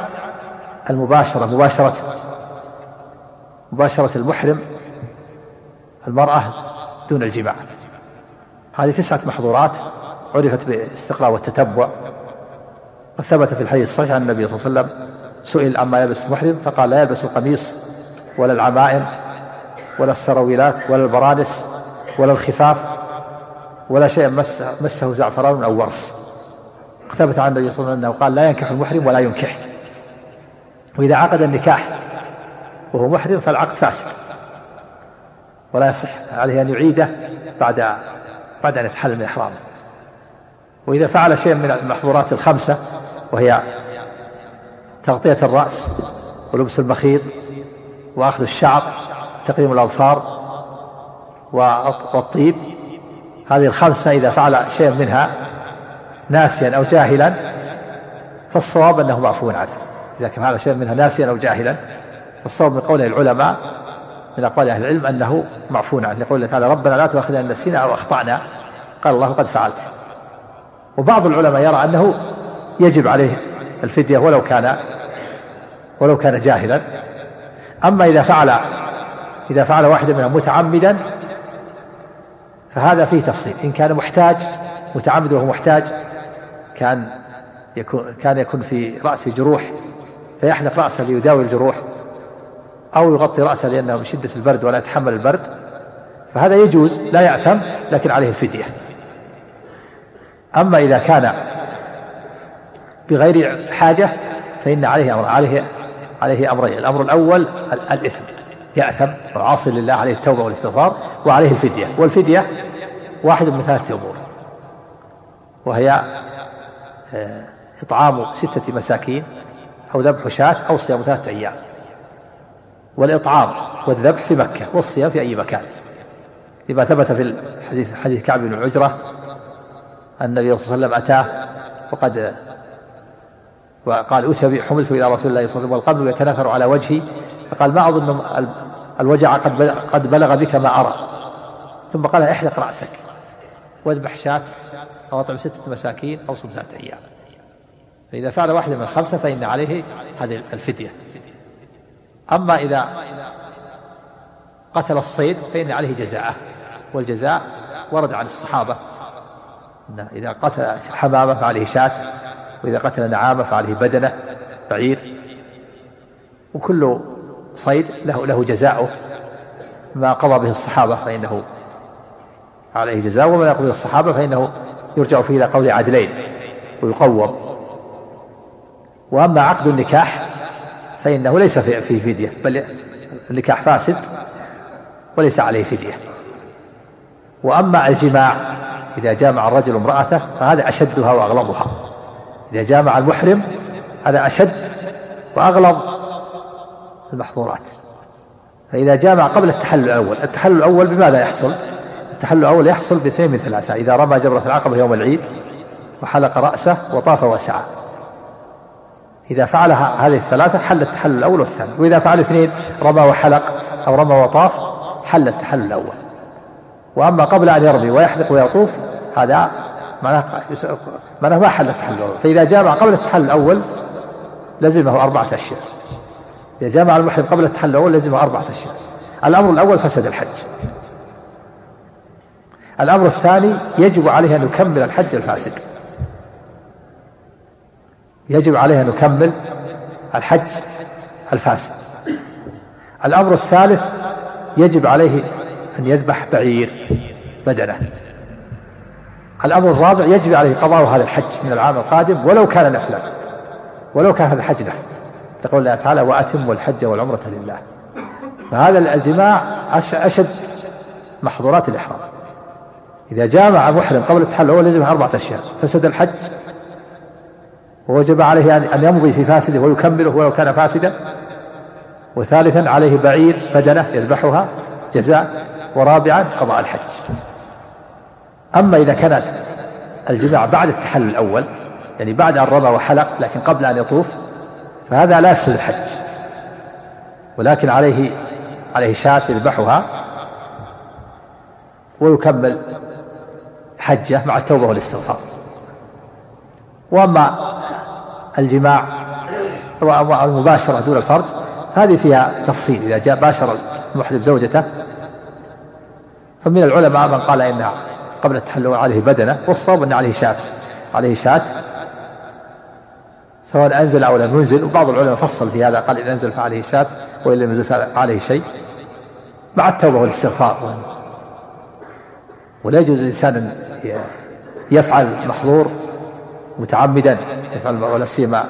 مباشرة المحرم المرأة دون الجماع. هذه 9 محظورات عرفت بالاستقراء والتتبع. وثبت في الحديث الصحيح عن النبي صلى الله عليه وسلم سئل عما يلبس المحرم فقال: لا يلبس القميص ولا العمائم ولا السراويلات ولا البرانس ولا الخفاف ولا شيء مسه زعفران أو ورس. ثبت عن النبي صلى الله عليه وسلم أنه قال: لا ينكح المحرم ولا ينكح. وإذا عقد النكاح وهو محرم فالعقد فاسد ولا يصح، عليه أن يعيده بعد أن يتحلل من إحرامه. وإذا فعل شيء من المحظورات ال5، وهي تغطية الرأس ولبس المخيط وأخذ الشعر تقليم الأظفار والطيب، هذه ال5 إذا فعل شيء منها ناسيا أو جاهلا فالصواب أنه معفو عنه. إذا كان فعل شيء منها ناسيا أو جاهلا فالصواب من قول العلماء من أقوال أهل العلم أنه معفو عنه، لقول الله تعالى: ربنا لا تؤاخذنا إن نسينا أو أخطأنا، قال الله: قد فعلت. وبعض العلماء يرى أنه يجب عليه الفدية ولو كان جاهلا. أما إذا فعل واحدا منهم متعمدا فهذا فيه تفصيل. إن كان محتاج متعمد وهو محتاج، كان يكون في رأسه جروح فيحلق رأسه ليداوي الجروح، أو يغطي رأسه لأنه من شدة البرد ولا يتحمل البرد، فهذا يجوز لا يأثم، لكن عليه الفدية. أما إذا كان بغير حاجة فإن عليه أمرين: الأمر الأول الإثم، يأثم وعاصي لله، عليه التوبة والاستغفار، وعليه الفدية. والفدية واحد من 3 أمور، وهي إطعام 6 مساكين أو ذبح شاة أو صيام 3 أيام. والإطعام والذبح في مكة، والصيام في أي مكان، لما ثبت في حديث كعب بن عجرة أن النبي صلى الله عليه وسلم أتاه وقال: حملت إلى رسول الله صلى الله عليه وسلم والقبل يتناثر على وجهي، فقال: ما أظن الوجع قد بلغ بك ما أرى. ثم قال: احلق رأسك واذبح شاة أو أطعم 6 مساكين أو صم 3 أيام. فإذا فعل واحد من 5 فإن عليه هذه الفدية. أما إذا قتل الصيد فإن عليه جزاءه، والجزاء ورد عن الصحابة إن إذا قتل حمامة فعليه شاة، وإذا قتل نعامة فعليه بدنة بعير. وكل صيد له جزاؤه، ما قضى به الصحابة فإنه عليه جزاء، وما يقضي به الصحابة فإنه يرجع فيه إلى قول عدلين ويقوم. وأما عقد النكاح فإنه ليس فيه فدية، بل النكاح فاسد وليس عليه فدية. وأما الجماع إذا جامع الرجل امرأته فهذا أشدها وأغلظها. إذا جامع المحرم هذا أشد وأغلظ المحظورات. فإذا جامع قبل التحلل الأول، التحلل الأول بماذا يحصل؟ التحلل الأول يحصل باثنين من ثلاثة: إذا رمى جمرة العقبة يوم العيد وحلق رأسه وطاف وسعى، إذا فعل هذه الثلاثة حل التحلل الأول والثاني. وإذا فعل اثنين، رمى وحلق أو رمى وطاف، حل التحلل الأول. وأما قبل أن يرمي ويحلق ويطوف هذا معناه ما حل التحلل الأول. فإذا جامع قبل التحلل الأول لزمه 4 أشياء. إذا جامع المحرم قبل التحلل الأول لزمه 4 أشياء. الأمر الأول فسد الحج. الأمر الثاني يجب عليه أن يكمل الحج الفاسد، يجب عليه أن يكمل الحج الفاسد. الأمر الثالث يجب عليه أن يذبح بعير بدنه. الأمر الرابع يجب عليه قضاء هذا الحج من العام القادم ولو كان نفلا، ولو كان هذا الحج نفل، تقول الله تعالى: وأتموا الحج والعمرة لله. فهذا الجماع أشد محظورات الإحرام. إذا جامع محرم قبل التحلل الأول لزم 4 أشياء: فسد الحج، ووجب عليه أن يمضي في فاسده ويكمله ولو كان فاسدا. وثالثا عليه بعير بدنه يذبحها جزاء. ورابعا قضاء الحج. أما إذا كان الجماع بعد التحلل الأول، يعني بعد أن رمى وحلق لكن قبل أن يطوف، فهذا لا يفسد الحج، ولكن عليه شاة يذبحها ويكمل حجه مع التوبة والاستغفار. وأما الجماع والمباشرة دون الفرج فهذه فيها تفصيل. إذا جاء باشر المحرم زوجته فمن العلماء من قال إن قبل التحلل عليه بدنه، والصواب أن عليه شاة سواء أنزل أو لم ينزل. وبعض العلماء فصل في هذا، قال إن أنزل فعليه شاة وإن لم ينزل فعليه شيء مع التوبة والاستغفار. ولا يجوز الإنسان أن يفعل محظور متعمدا، ولا سيما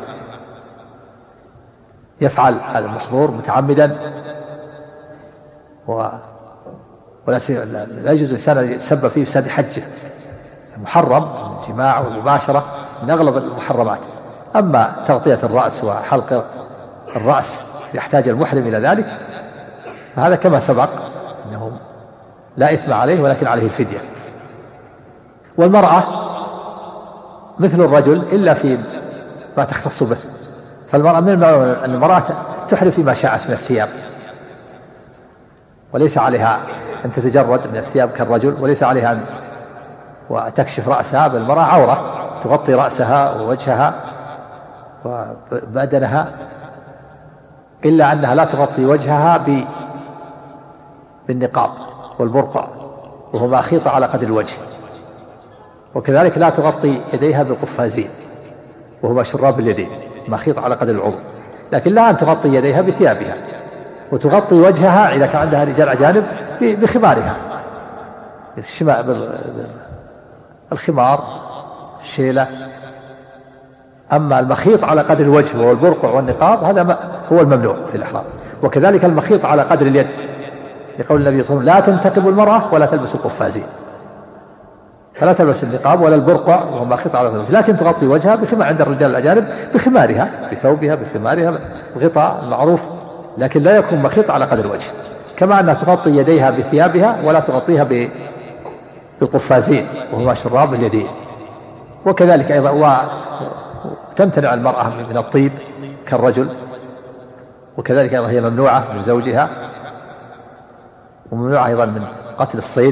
يفعل هذا المحظور متعمدا، ولا سيما لا يجوز الإنسان أن يتسبب فيه فساد حجه. محرم الجماع والمباشرة من أغلب المحرمات. أما تغطية الرأس وحلق الرأس يحتاج المحرم إلى ذلك فهذا كما سبق أنه لا إثم عليه ولكن عليه الفدية. والمرأة مثل الرجل إلا في ما تختص به. فالمرأة من المعلوم أن المرأة تحرم فيما شاءت من الثياب، وليس عليها أن تتجرد من الثياب كالرجل، وليس عليها أن وتكشف رأسها، بل المرأة عورة تغطي رأسها ووجهها وبدنها، إلا أنها لا تغطي وجهها بالنقاب والبرقع وهو مخيط على قدر الوجه. وكذلك لا تغطي يديها بالقفازين وهو شراب اليدين مخيط على قدر العضو. لكن لا أن تغطي يديها بثيابها، وتغطي وجهها إذا كان عندها رجال أجانب بخمارها، الخمار الشيلة. أما المخيط على قدر الوجه وهو البرقع والنقاب هذا هو الممنوع في الإحرام. وكذلك المخيط على قدر اليد، لقول النبي صلى الله عليه وسلم: لا تنتقب المرأة ولا تلبس القفازين. فلا تلبس النقاب ولا البرقع وهو مخيط على قدر الوجه، لكن تغطي وجهها بخمار عند الرجال الأجانب بخمارها، بثوبها بخمارها، الغطاء المعروف، لكن لا يكون مخيط على قدر الوجه. كما أنها تغطي يديها بثيابها ولا تغطيها بالقفازين وهما شراب اليدين. وكذلك أيضا تمتنع المرأة من الطيب كالرجل، وكذلك أيضا هي ممنوعة من زوجها، وممنوعة أيضا من قتل الصيد.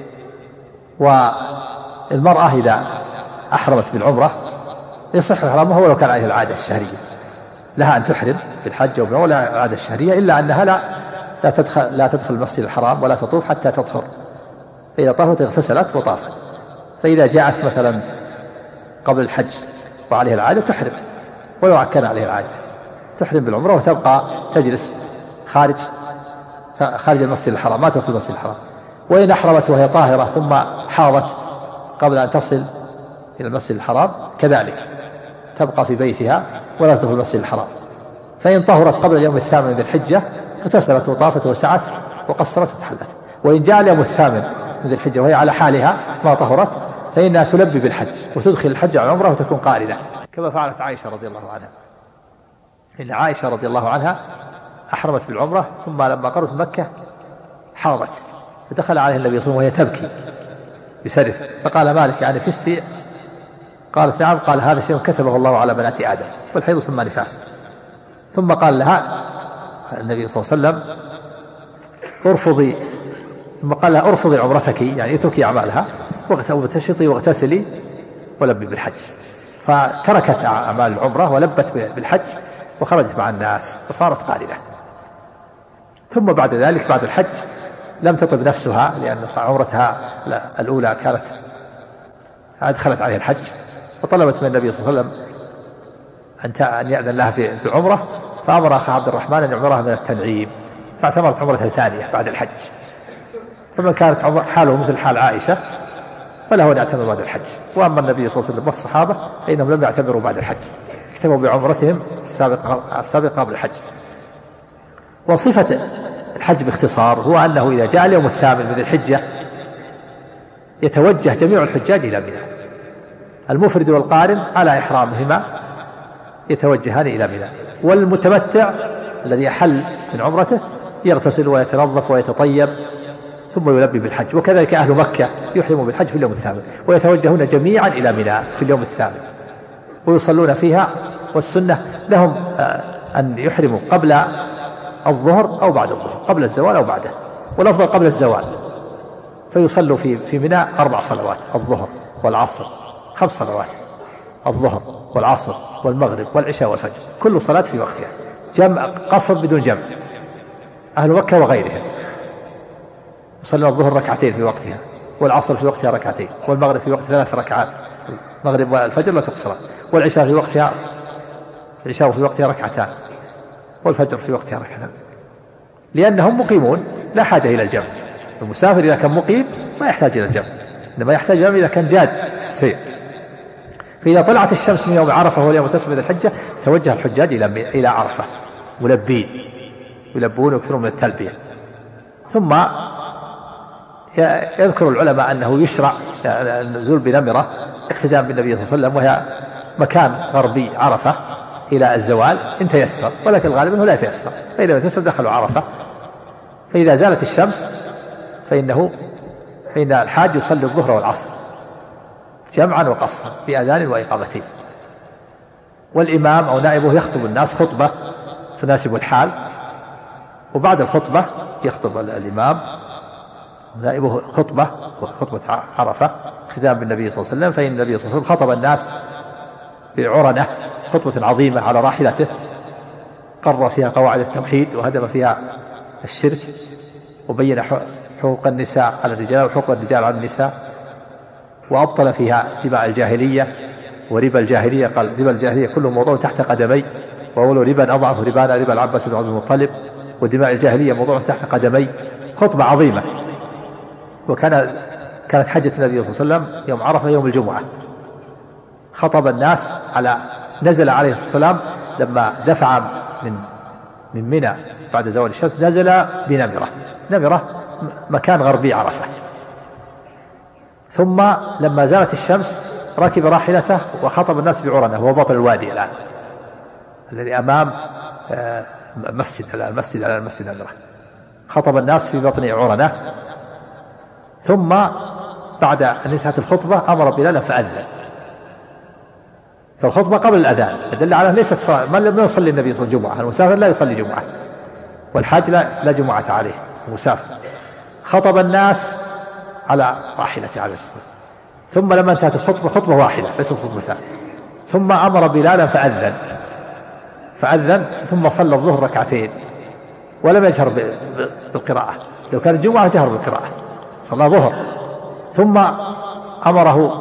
والمرأة إذا أحرمت بالعمرة يصح إحرامها ولو كان عليها العادة الشهرية، لها أن تحرم بالحج أو بالعمرة لها العادة الشهرية، إلا أنها لا تدخل المسجد الحرام ولا تطوف حتى تطهر. فإذا طهرت اغتسلت وطافت. فإذا جاءت مثلا قبل الحج وعليها العادة تحرم ولو كان عليها العادة، تحرم بالعمرة وتبقى تجلس خارج المسجد الحرام، ما تدخل المسجد الحرام. وإن أحرمت وهي طاهرة ثم حاضت قبل أن تصل إلى المسجد الحرام كذلك تبقى في بيتها ولا تدخل المسجد الحرام. فإن طهرت قبل اليوم الثامن من ذي الحجة اغتسلت وطافت وسعت وقصرت وتحلت. وإن جاء اليوم الثامن من ذي الحجة وهي على حالها ما طهرت فإنها تلبي بالحج وتدخل الحج على العمرة وتكون قارنة، كما فعلت عائشة رضي الله عنها. إن عائشة رضي الله عنها أحرمت بالعمرة ثم لما قربت مكة حاضت، فدخل عليه النبي صلى الله عليه وسلم وهي تبكي بسرف، فقال مالك يعني فستي؟ قالت نعم. قال هذا شيء كتبه الله على بنات آدم والحيض ثم نفاس. ثم قال لها النبي صلى الله عليه وسلم ارفضي، ثم قال لها ارفضي عمرتك يعني اتركي أعمالها وتشطي واغتسلي ولبي بالحج. فتركت أعمال العمرة ولبت بالحج وخرجت مع الناس وصارت قارنة. ثم بعد ذلك بعد الحج لم تطب نفسها، لأن عمرتها الأولى كانت أدخلت عليها الحج، وطلبت من النبي صلى الله عليه وسلم أن يأذن لها في العمرة، فأمر أخا عبد الرحمن أن يعمرها من التنعيم، فاعتمرت عمرة ثانية بعد الحج. فمن كانت حاله مثل حال عائشة فله أن يعتمر بعد الحج. وأما النبي صلى الله عليه وسلم والصحابة فإنهم لم يعتمروا بعد الحج، اكتفوا بعمرتهم السابقة قبل الحج. وصفة الحج باختصار هو أنه إذا جاء اليوم الثامن من ذي الحجة يتوجه جميع الحجاج إلى منى، المفرد والقارن على إحرامهما يتوجهان إلى منى، والمتمتع الذي أحل من عمرته يغتسل ويتنظف ويتطيب ثم يلبي بالحج. وكذلك أهل مكة يحرموا بالحج في اليوم الثامن ويتوجهون جميعا إلى منى في اليوم الثامن ويصلون فيها. والسنة لهم أن يحرموا قبل الظهر أو بعد الظهر، قبل الزوال أو بعده، والأفضل قبل الزوال، فيصلوا في منى 4 صلوات: الظهر والعصر 5 صلوات، الظهر والعصر والمغرب والعشاء والفجر، كل صلاة في وقتها، جمع قصر بدون جمع. أهل مكة وغيرهم يصلون الظهر 2 ركعتين في وقتها، والعصر في وقتها 2 ركعتين، والمغرب في وقت 3 ركعات، المغرب والفجر لا تقصران، والعشاء في وقتها، العشاء في وقتها 2 ركعتان، والفجر في وقتها 2 ركعتان، لأنهم مقيمون لا حاجة إلى الجمع. المسافر إذا كان مقيم ما يحتاج إلى الجمع، إنما يحتاج الجمع إذا كان جاد في السير. فإذا طلعت الشمس من يوم عرفة وهو اليوم التاسع من الحجة توجه الحجاج إلى عرفة ملبين، يلبون ويكثرون من التلبية. ثم يذكر العلماء أنه يشرع النزول بنمرة اقتداء بالنبي صلى الله عليه وسلم، وهي مكان غربي عرفة إلى الزوال إن تيسر، ولكن الغالب أنه لا يتيسر، فإذا لم يتيسر دخلوا عرفة. فإذا زالت الشمس فإن الحاج يصلي الظهر والعصر جمعا وقصرا بأذان وإقامتين، والإمام أو نائبه يخطب الناس خطبة تناسب الحال، وبعد الخطبة يخطب الإمام نائبه خطبة عرفة اقتداء بالنبي صلى الله عليه وسلم. فإن النبي صلى الله عليه وسلم خطب الناس بعرنة خطبة عظيمة على راحلته، قرر فيها قواعد التوحيد وهدم فيها الشرك، وبين حقوق النساء على الرجال وحقوق الرجال على النساء، وأبطل فيها دماء الجاهلية وربا الجاهلية. قال ربا الجاهلية كله موضوع تحت قدمي، وأول ربا أضعف ربانا ربا العباس بن عبد المطلب، ودماء الجاهلية موضوع تحت قدمي. خطبة عظيمة. كانت حجة النبي صلى الله عليه وسلم يوم عرفة يوم الجمعة، خطب الناس نزل عليه الصلاة والسلام لما دفع من منى بعد زوال الشمس، نزل بنمرة مكان غربي عرفة. ثم لما زالت الشمس ركب راحلته وخطب الناس بعرنة، وهو بطن الوادي الآن الذي أمام المسجد نمرة. خطب الناس في بطن عرنة، ثم بعد أن انتهت الخطبة أمر بلالا فأذن. فالخطبة قبل الأذان يدل على ليست صلاة، ما يصلي النبي صلى الله عليه وسلم جمعة، المسافر لا يصلي جمعة، والحاج لا جمعة عليه المسافر. خطب الناس على راحلته عليه الصلاة والسلام. ثم لما انتهت الخطبة خطبة واحدة ليست خطبتان، ثم أمر بلالا فأذن ثم صلى الظهر 2 ركعتين ولم يجهر بالقراءة. لو كان الجمعة جهر بالقراءة، صلى ظهر ثم أمره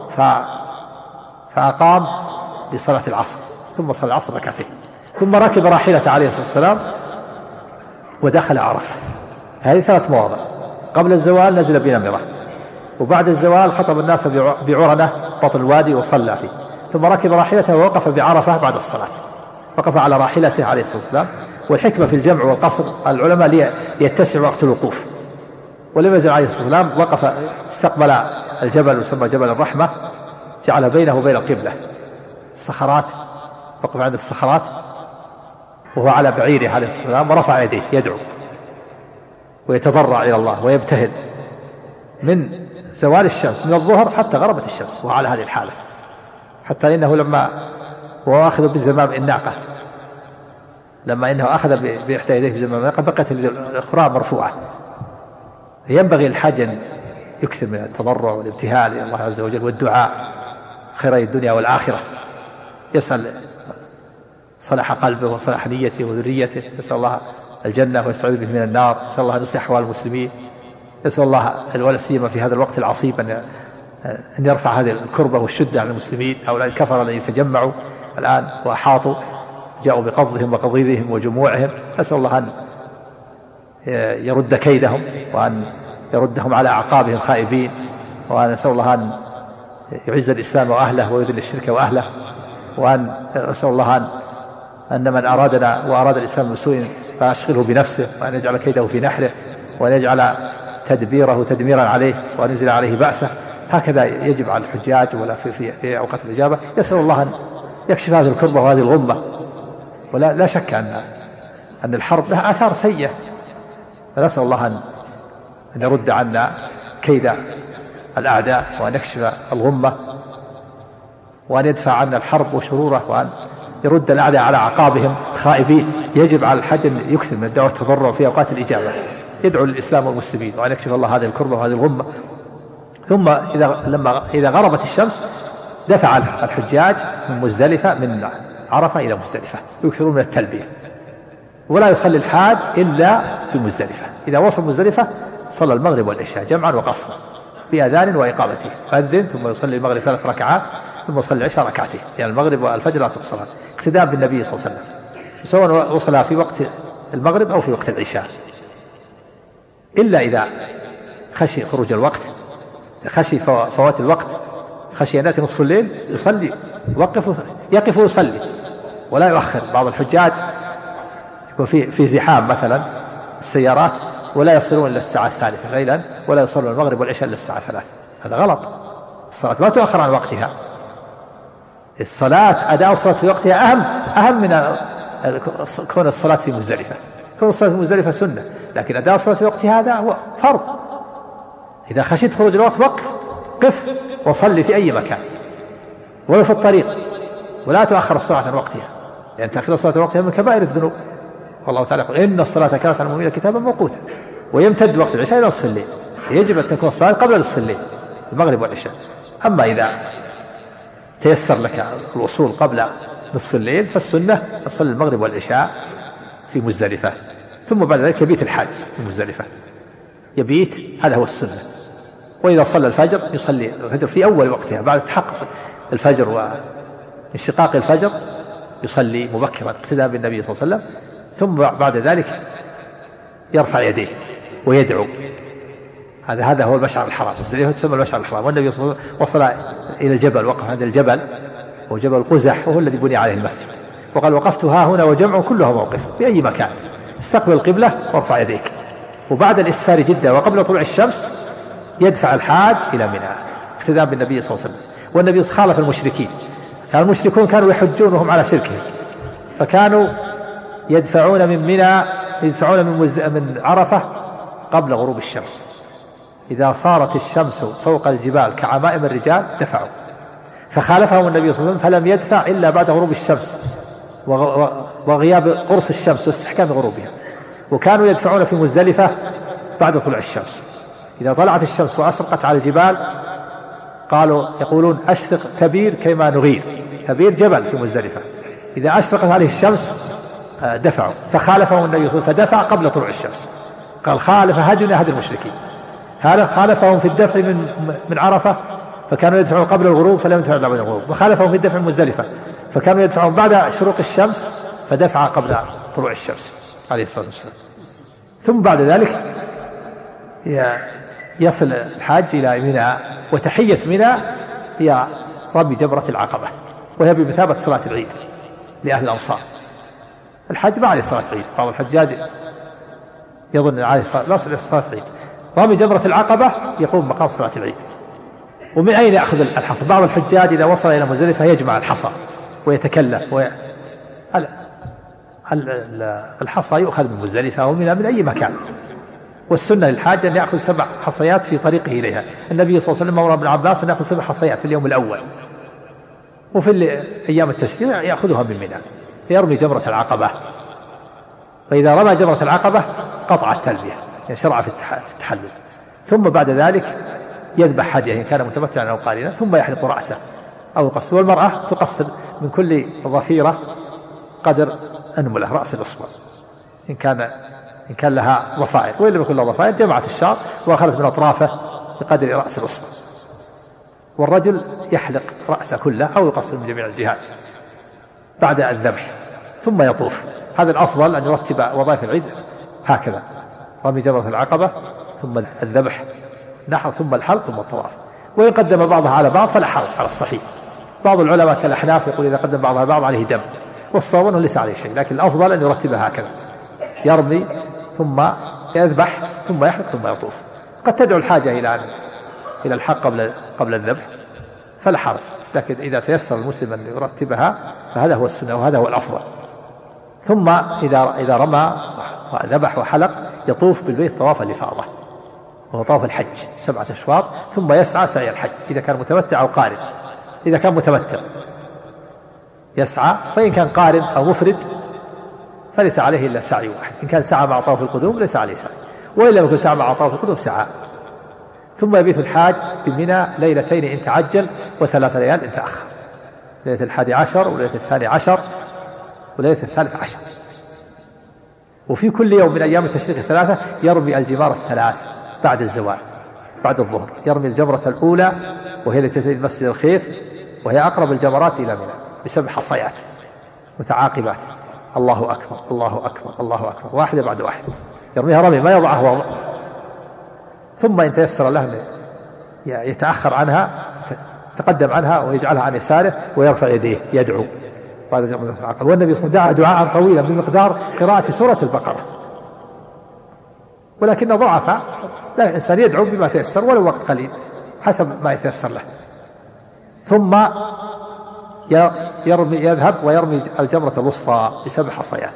فأقام لصلاة العصر، ثم صلى العصر 2 ركعتين، ثم ركب راحلته عليه الصلاة والسلام ودخل عرفة. هذه 3 مواضع: قبل الزوال نزل بنمرة، وبعد الزوال خطب الناس بعرنة بطن الوادي وصلى فيه، ثم ركب راحلته ووقف بعرفة بعد الصلاة. وقف على راحلته عليه الصلاة والسلام. والحكمة في الجمع والقصر العلماء ليتسع وقت الوقوف. ولم يزل عليه الصلاة والسلام وقف استقبل الجبل يسمى جبل الرحمة، جعل بينه وبين القبلة الصخرات، وقف عند الصخرات وهو على بعيره عليه الصلاة والسلام، ورفع يديه يدعو ويتضرع إلى الله ويبتهل من زوال الشمس من الظهر حتى غربت الشمس، وهو على هذه الحالة، حتى إنه لما وهو أخذ بزمام الناقة، لما إنه أخذ بإحدى يديه بزمام الناقة بقت الأخرى مرفوعة. ينبغي الحاج أن يكثر من التضرع والابتهال إلى الله عز وجل والدعاء خيري الدنيا والآخرة، يسأل صلاح قلبه وصلاح نيته وذريته، يسأل الله الجنة ويستعيذ به من النار، يسأل الله أن يصلح أحوال المسلمين، يسأل الله ولا سيما في هذا الوقت العصيب أن يرفع هذه الكربة والشدة عن المسلمين. هؤلاء الكفرة الذين تجمعوا الآن وأحاطوا جاءوا بقضهم وقضيضهم وجموعهم، نسأل الله أن يرد كيدهم وأن يردهم على أعقابهم خائبين، وأن نسأل الله أن يعز الإسلام وأهله ويذل الشرك وأهله، وأن نسأل الله أن من أرادنا وأراد الإسلام بسوء فأشغله بنفسه، وأن يجعل كيده في نحره، وأن يجعل تدبيره تدميرا عليه، وأن ينزل عليه بأسه. هكذا يجب على الحجاج ولا في أوقات الإجابة. يسأل الله أن يكشف هذه الكربة وهذه الغمة. ولا شك أن الحرب لها آثار سيئة، فنسأل الله أن يرد عنا كيد الأعداء، وأن يكشف الغمة، وأن يدفع عنا الحرب وشروره، وأن يرد الأعداء على أعقابهم خائبين. يجب على الحج أن يكثر من الدعوة والتضرع في أوقات الإجابة، يدعو للإسلام والمسلمين وأن يكشف الله هذه الكربة وهذه الغمة. ثم إذا غربت الشمس دفع الحجاج من مزدلفة من عرفة إلى مزدلفة، يكثرون من التلبية، ولا يصلي الحاج إلا بمزدلفة. إذا وصل مزدلفة صلى المغرب والعشاء جمعا وقصرا بأذان وإقامته، يؤذن ثم يصلي المغرب 3 ركعات ثم يصلي العشاء ركعتين، يعني المغرب والفجر لا تقصران، اقتداء بالنبي صلى الله عليه وسلم، سواء وصلها في وقت المغرب أو في وقت العشاء. إلا إذا خشي خروج الوقت، خشي فوات الوقت، خشي أن يأتي نصف الليل، يصلي يقف ويصلي ولا يؤخر. بعض الحجاج يكون في زحام مثلا السيارات ولا يصلون إلا الساعة 3 ليلا، ولا يصلون المغرب والعشاء إلا الساعة 3. هذا غلط. الصلاة ما تؤخر عن وقتها. الصلاة أداء الصلاة في وقتها أهم من كون الصلاة في مزدلفة. كون الصلاة في مزدلفة سنة، لكن أداء الصلاة في وقتها هذا هو فرض. إذا خشيت خروج الوقت قف وصلي في أي مكان ولو في الطريق، ولا تؤخر الصلاة عن وقتها، لأن تأخير الصلاة عن وقتها من كبائر الذنوب. والله تعالى يقول إن الصلاة كانت على المؤمنين كتابا موقوتا، ويمتد وقت العشاء إلى نصف الليل، يجب أن تكون الصلاة قبل نصف الليل المغرب والعشاء. أما إذا تيسر لك الوصول قبل نصف الليل فالسنة تصلي المغرب والعشاء في مزدلفة، ثم بعد ذلك يبيت الحاج في مزدلفة، يبيت، هذا هو السنة. وإذا صلى الفجر يصلي الفجر في أول وقتها بعد تحقق الفجر وانشقاق الفجر، يصلي مبكرا اقتداء بالنبي صلى الله عليه وسلم، ثم بعد ذلك يرفع يديه ويدعو. هذا هو المشعر الحرام، مزدلفة تسمى المشعر الحرام. والنبي صلى الله عليه وسلم وصل إلى الجبل، وقف عند الجبل وجبل قزح، وهو الذي بني عليه المسجد، وقال وقفت ها هنا وجمع كلها موقف بأي مكان، استقبل القبلة وارفع يديك. وبعد الإسفار جدا وقبل طلوع الشمس يدفع الحاج إلى منى اقتداء بالنبي صلى الله عليه وسلم. والنبي خالف المشركين، كان المشركون كانوا يحجون وهم على شركهم، فكانوا يدفعون من منى، يدفعون من عرفة قبل غروب الشمس. إذا صارت الشمس فوق الجبال كعمائم الرجال دفعوا، فخالفهم النبي صلى الله عليه وسلم فلم يدفع إلا بعد غروب الشمس وغياب قرص الشمس واستحكام غروبها. وكانوا يدفعون في مزدلفة بعد طلوع الشمس. إذا طلعت الشمس وأشرقت على الجبال يقولون أشرق تبير كيما نغير، تبير جبل في مزدلفة، إذا أشرقت عليه الشمس دفعوا، فخالفهم النبي صلى الله عليه وسلم فدفع قبل طلوع الشمس. قال خالف هدينا هدي المشركين. هذا خالفهم في الدفع من عرفة، فكانوا يدفعون قبل الغروب فلم يدفعوا بعد الغروب، وخالفهم في الدفع من مزدلفة، فكانوا يدفعون بعد شروق الشمس فدفع قبل طلوع الشمس عليه الصلاة والسلام. ثم بعد ذلك يصل الحاج إلى منى، وتحية منى هي رمي جمرة العقبة، وهي بمثابة صلاة العيد لأهل الأمصار. الحج ما عليه صلاة عيد. بعض الحجاج يظن عليه صلاة عيد. رامي جمرة العقبة يقوم مقام صلاة العيد. ومن أين يأخذ الحصى؟ بعض الحجاج إذا وصل إلى مزدلفة يجمع الحصى ويتكلف الحصى يؤخذ من مزدلفة ومن أي مكان. والسنة للحاج أن يأخذ 7 حصيات في طريقه إليها. النبي صلى الله عليه وسلم أمر ابن عباس أن يأخذ 7 حصيات في اليوم الأول، وفي أيام التشريع يأخذها من منى يرمي جمرة العقبة. فإذا رمى جمرة العقبة قطع التلبية، يعني شرع في التحلل. ثم بعد ذلك يذبح هديه إن كان متمتعا أو قارنا، ثم يحلق رأسه أو يقصر. والمرأة تقصر من كل ظفيرة قدر أنملة رأس الأصبع إن كان لها ضفائر، وإن لم يكن لها ضفائر جمعت الشعر وأخذت من أطرافه بقدر رأس الأصبع. والرجل يحلق رأسه كله أو يقصر من جميع الجهات بعد الذبح ثم يطوف. هذا الأفضل أن يرتب وظائف العيد هكذا: رمي جمرة العقبة ثم الذبح نحر ثم الحلق ثم الطواف. وإن قدم بعضها على بعض فلا حرج على الصحيح. بعض العلماء كالأحناف يقول إذا قدم بعضها على بعض عليه دم، والصواب أنه ليس عليه شيء، لكن الأفضل أن يرتبها هكذا: يرمي ثم يذبح ثم يحلق ثم يطوف. قد تدعو الحاجة إلى الحق قبل الذبح فلا حرج، لكن إذا تيسر المسلم أن يرتبها فهذا هو السنة وهذا هو الأفضل. ثم إذا رمى وذبح وحلق يطوف بالبيت طواف الإفاضة، وهو طواف الحج 7 أشواط، ثم يسعى سعي الحج إذا كان متمتع أو قارن. إذا كان متمتع يسعى، فإن كان قارن أو مفرد فليس عليه إلا سعي واحد. إن كان سعى مع طواف القدوم ليس عليه سعي، وإن لم يكن سعى مع طواف القدوم سعى. ثم يبيت الحاج بمنى 2 ليلتين إن تعجل و3 ليال إن تأخر: ليلة 11 وليلة 12 وليلة 13. وفي كل يوم من أيام التشريق 3 يرمي الجمار 3 بعد الزوال بعد الظهر. يرمي الجمرة الأولى وهي التي تأتي المسجد الخيف، وهي أقرب الجمرات إلى منى، ب7 حصيات متعاقبات: الله أكبر الله أكبر الله أكبر، واحدة بعد واحدة يرميها رمي ما يضعها وضع. ثم إن تيسر له يتأخر عنها، تقدم عنها ويجعلها عن يساره ويرفع يديه يدعو بعد جمرة العقبة. والنبي صلى الله عليه وسلم دعاء طويلا بمقدار قراءة سورة البقرة، ولكن ضعف. لا، الإنسان يدعو بما تيسر ولو وقت قليل حسب ما يتيسر له. ثم يذهب ويرمي الجمرة الوسطى ب7 حصيات،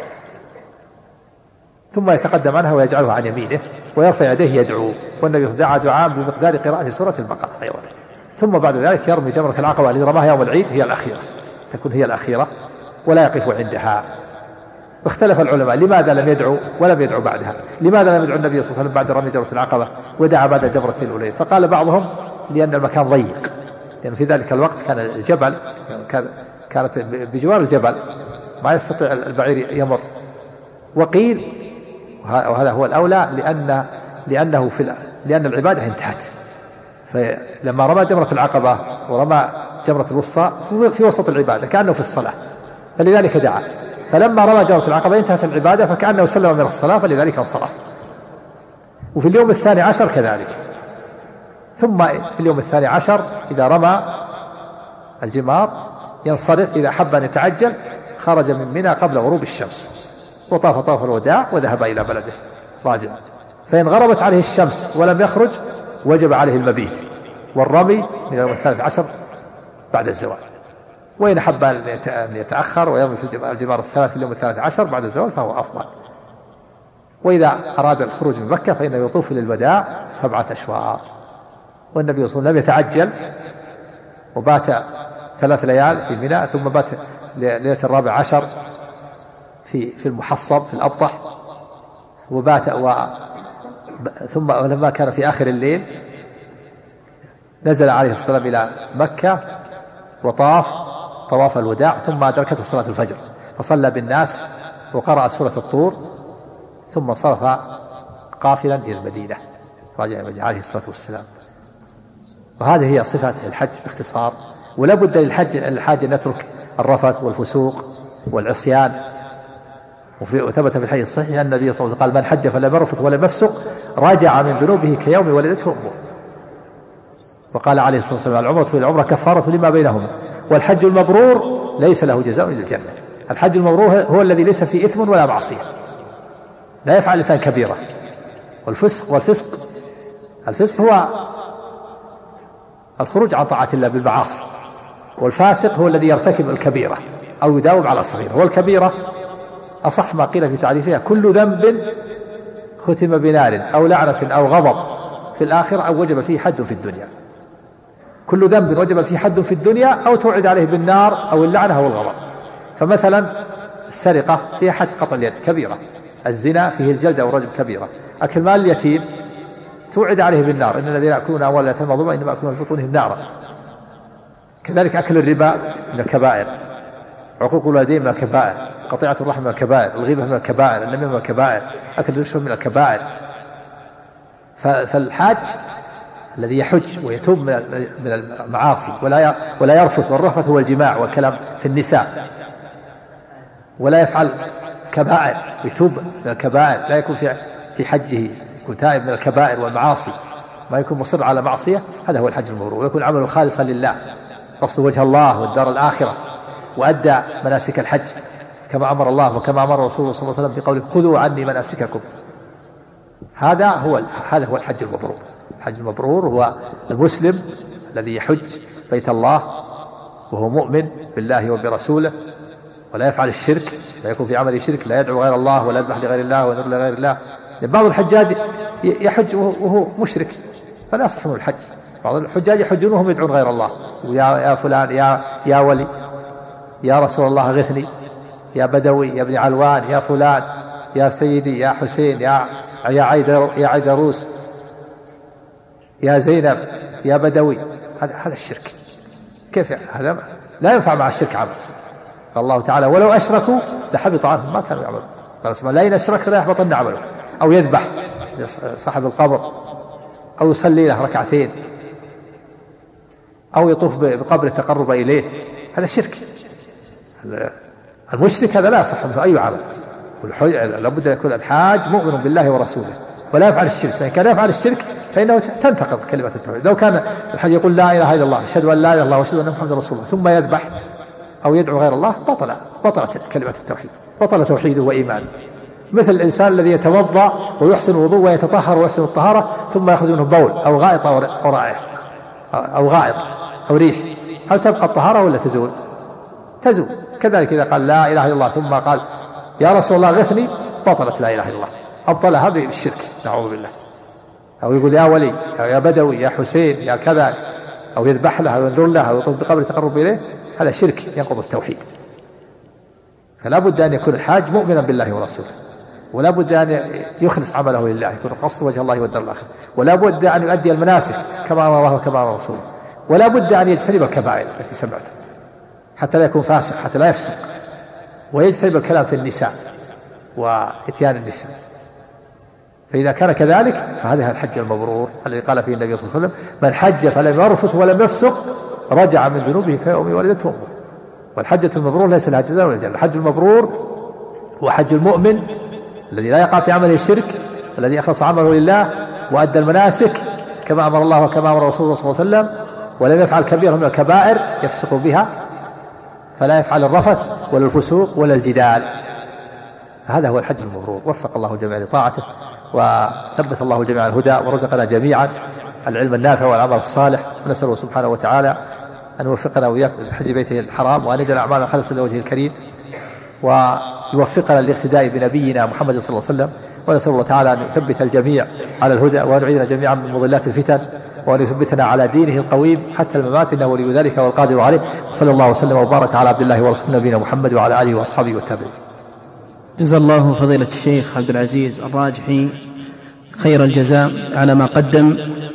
ثم يتقدم عنها ويجعلها عن يمينه ويرفع يديه يدعو. والنبي دعا دعاء بمقدار قراءة سورة البقرة أيضا. ثم بعد ذلك يرمي جمرة العقبة التي رماها يوم العيد، هي الأخيرة، تكون هي الأخيرة ولا يقف عندها. واختلف العلماء لماذا لم يدعو ولم يدعو بعدها. لماذا لم يدعو النبي صلى الله عليه وسلم بعد رمي جمرة العقبة ودعا بعد الجمرتين الأولين؟ فقال بعضهم لأن المكان ضيق، لأن في ذلك الوقت كان الجبل كانت بجوار الجبل ما يستطيع البعير يمر. وقيل وهذا هو الأولى لأن العبادة انتهت، فلما رمى جمرة العقبة ورمى جمرة الوسطى في وسط العبادة كأنه في الصلاة، فلذلك دعا. فلما رمى جمرة العقبة انتهت العبادة فكأنه سلم من الصلاة، فلذلك انصرف. وفي اليوم 12 كذلك. ثم في اليوم 12 إذا رمى الجمار ينصرف. إذا حب أن يتعجل خرج من منى قبل غروب الشمس وطاف طواف الوداع وذهب إلى بلده راجع. فإن غربت عليه الشمس ولم يخرج وجب عليه المبيت والرمي من اليوم 13 بعد الزوال. وإن حب أن يتأخر ويرمي في الجمار الثلاث في اليوم 13 بعد الزوال فهو أفضل. وإذا أراد الخروج من مكة فإنه يطوف للوداع 7 أشواط. والنبي صلى الله عليه وسلم لم يتعجل وبات 3 ليال في منى، ثم بات ليلة 14 في المحصب في الأبطح، وبات ثم لما كان في آخر الليل نزل عليه الصلاة والسلام إلى مكة وطاف طواف الوداع، ثم أدركته صلاة الفجر فصلى بالناس وقرأ سورة الطور، ثم صرف قافلا إلى المدينة راجع المدينة عليه الصلاة والسلام. وهذه هي صفات الحج باختصار. ولا بد للحاج أن يترك الرفث والفسوق والعصيان. وثبت في الحديث الصحيح أن النبي صلى الله عليه وسلم قال: من حج فلم يرفث ولم يفسق رجع من ذنوبه كيوم ولدته أمه. وقال عليه الصلاة والسلام: العمرة كفارة لما بينهما، والحج المبرور ليس له جزاء إلا الجنة. الحج المبرور هو الذي ليس فيه إثم ولا معصية، لا يفعل الإنسان كبيرة. الفسق هو الخروج عن طاعة الله بالمعاصي، والفاسق هو الذي يرتكب الكبيرة أو يداوم على الصغيرة. والكبيرة أصح ما قيل في تعريفها كل ذنب ختم بنار أو لعنة أو غضب في الآخرة أو وجب فيه حد في الدنيا. كل ذنب وجب فيه حد في الدنيا أو توعد عليه بالنار أو اللعنة أو الغضب. فمثلا السرقة فيها حد قطع اليد كبيرة، الزنا فيه الجلد أو الرجم كبيرة، أكل مال اليتيم توعد عليه بالنار، إن الذين يأكلون أموال اليتامى ظلما إنما يأكلون في بطونهم نارا. كذلك أكل الربا من الكبائر، عقوق الوالدين من الكبائر، قطيعة الرحم من الكبائر، الغيبة من الكبائر، النميمة من الكبائر، أكل الرشوة من الكبائر. فالحاج الذي يحج ويتوب من المعاصي ولا يرفث، والرفث هو الجماع والكلام في النساء، ولا يفعل كبائر ويتوب من الكبائر، لا يكون في حجه يكون تائب من الكبائر والمعاصي، ما يكون مصر على معصية، هذا هو الحج المبرور. ويكون عمله خالصا لله، قصد وجه الله والدار الآخرة، وأدى مناسك الحج كما أمر الله وكما أمر رسوله صلى الله عليه وسلم بقوله خذوا عني مناسككم. هذا هو الحج المبرور. الحج المبرور هو المسلم الذي يحج بيت الله وهو مؤمن بالله وبرسوله ولا يفعل الشرك، لا يكون في عمله شرك، لا يدعو غير الله ولا يذبح لغير الله ولا يذبح لغير الله. بعض الحجاج يحج وهو مشرك فلا يصح منه الحج. بعض الحجاج يحجون وهم يدعون غير الله، يا فلان يا ولي، يا رسول الله غثني، يا بدوي، يا ابن علوان، يا فلان، يا سيدي، يا حسين، يا عيدروس، يا زينب، يا بدوي. هذا الشرك. كيف هذا؟ لا ينفع مع الشرك عمل. قال الله تعالى ولو أشركوا لحبط عنهم ما كانوا يعملون. قال سبحانه لا إن أشركت لا يحبطن عمله. أو يذبح صاحب القبر، أو يصلي له ركعتين، أو يطوف بقبر التقرب إليه، هذا شرك. المشرك هذا لا يصح منه أي عمل. لابد أن يكون الحاج مؤمن بالله ورسوله ولا يفعل الشرك، فإن كان يفعل الشرك فإنه تنتقض كلمة التوحيد. لو كان الحاج يقول لا إله إلا الله أشهد أن لا إله إلا الله وأشهد أن محمدا رسول الله ثم يذبح أو يدعو غير الله بطلت كلمة التوحيد، بطل توحيده وإيمانه. مثل الإنسان الذي يتوضأ ويحسن الوضوء ويتطهر ويحسن الطهارة ثم يأخذ منه بول أو غائط أو رائحة أو غائط أو ريح، هل تبقى الطهارة ولا تزول؟ تزول. كذلك إذا قال لا إله إلا الله ثم قال يا رسول الله غثني بطلت لا إله إلا الله، أبطلها بالشرك نعوذ بالله. أو يقول يا ولي يا بدوي يا حسين يا كذا، أو يذبح له أو ينذر له أو يطوف بقبر التقرب إليه، هذا شرك ينقض التوحيد. فلا بد أن يكون الحاج مؤمنا بالله ورسوله، ولا بد أن يخلص عمله لله، يكون قصد وجه الله والدار الآخرة، ولا بد أن يؤدي المناسك كما أمر الله وكما أمر رسوله، ولا بد أن يجتنب الكبائر التي سمعتها حتى لا يكون فاسق، حتى لا يفسق، ويجتنب الكلام في النساء وإتيان النساء. فإذا كان كذلك فهذا الحج المبرور الذي قال فيه النبي صلى الله عليه وسلم من حج فلم يرفث ولم يفسق رجع من ذنوبه كيوم ولدته أمه. والحجة المبرور ليس لها جزاء ولا جنة. الحج المبرور هو حج المؤمن الذي لا يقع في عمله الشرك، الذي أخلص عمله لله وأدى المناسك كما أمر الله وكما أمر رسوله صلى الله عليه وسلم، ولم يفعل كبيرة من الكبائر يفسق بها، فلا يفعل الرفث ولا الفسوق ولا الجدال. هذا هو الحج المبرور. وفق الله الجميع لطاعته، وثبت الله الجميع على الهدى، ورزقنا جميعا العلم النافع والعمل الصالح. ونسأله سبحانه وتعالى أن يوفقنا وإياكم لحج بيته الحرام، وأن يجعل أعمالنا خالصة لوجهه الكريم، ويوفقنا للاقتداء بنبينا محمد صلى الله عليه وسلم. ونسأل الله تعالى أن يثبت الجميع على الهدى، وأن يعيذنا جميعا من مضلات الفتن، وأن يثبتنا على دينه القويم حتى الممات، إنه ولي ذلك والقادر عليه. وصلى الله وسلم وبارك على عبد الله ورسوله نبينا محمد وعلى آله وأصحابه والتابعين. جزا الله فضيلة الشيخ عبد العزيز الراجحي خير الجزاء على ما قدم،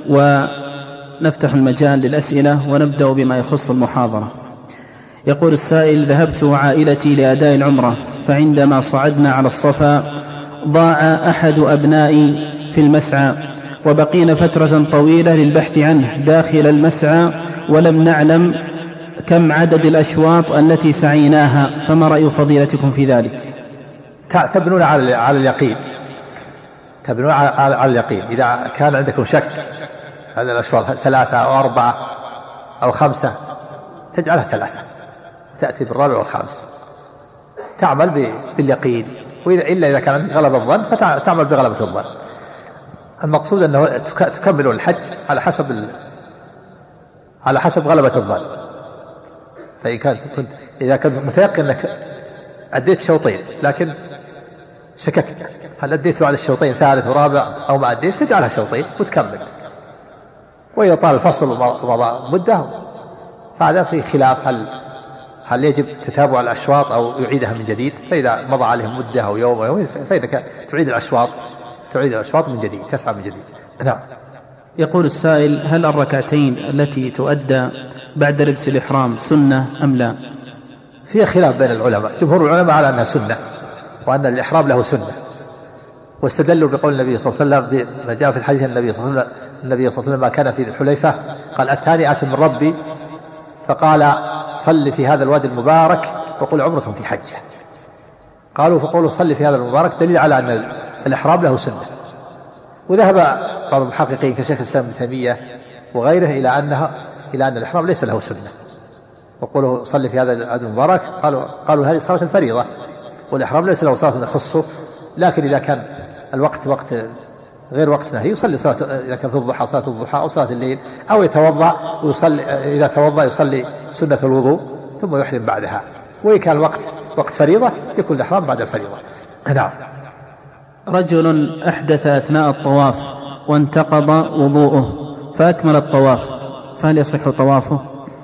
ونفتح المجال للأسئلة ونبدأ بما يخص المحاضرة. يقول السائل: ذهبت وعائلتي لأداء العمرة، فعندما صعدنا على الصفا ضاع أحد أبنائي في المسعى، وبقينا فترة طويلة للبحث عنه داخل المسعى، ولم نعلم كم عدد الأشواط التي سعيناها، فما رأي فضيلتكم في ذلك؟ تبنون على اليقين، تبنون على اليقين. إذا كان عندكم شك هذا الأشواط 3 أو 4 أو 5 تجعلها 3، تأتي بالرابع والخامس. تعمل باليقين، إلا إذا كان غلب الظن فتعمل بغلبة الظن. المقصود أنه تكمل الحج على حسب غلبة الظن. إذا كنت متيقن أنك أديت شوطين لكن شككت هل أديته على الشوطين ثالث ورابع أو ما أديت، تجعلها شوطين وتكمل. وإذا طال الفصل ومضى مدة فهذا في خلاف هل يجب تتابع الأشواط أو يعيدها من جديد. فإذا مضى عليهم مدة أو يوم أو يومين فإنك تعيد الأشواط من جديد، تسعى من جديد. نعم. يقول السائل: هل الركعتين التي تؤدى بعد لبس الإحرام سنة أم لا؟ فيها خلاف بين العلماء. جمهور العلماء على أنها سنة وأن الإحرام له سنة، واستدلوا بقول النبي صلى الله عليه وسلم ما جاء في الحديث النبي صلى الله عليه وسلم ما كان في الحليفة قال: أتاني آت من ربي فقال: صل في هذا الوادي المبارك وقل عمرة في حجة. قالوا: فقولوا صل في هذا المبارك دليل على أن الإحرام له سنة. وذهب بعض المحققين كشيخ الإسلام ابن تيمية وغيره إلى أن الإحرام ليس له سنة، وقولوا صل في هذا الوادي المبارك قالوا هذه صلاة الفريضة، والإحرام ليس له صلاة يخصه. لكن إذا كان الوقت وقت غير وقت نهي يصلي صلاة، إذا كان في الضحى صلاة الضحى أو صلاة الليل، أو يتوضأ ويصلي، إذا توضأ يصلي سنة الوضوء ثم يحرم بعدها. وإن كان وقت فريضة يكون الإحرام بعد الفريضة. نعم. رجل أحدث أثناء الطواف وانتقض وضوءه فأكمل الطواف، فهل يصح طوافه؟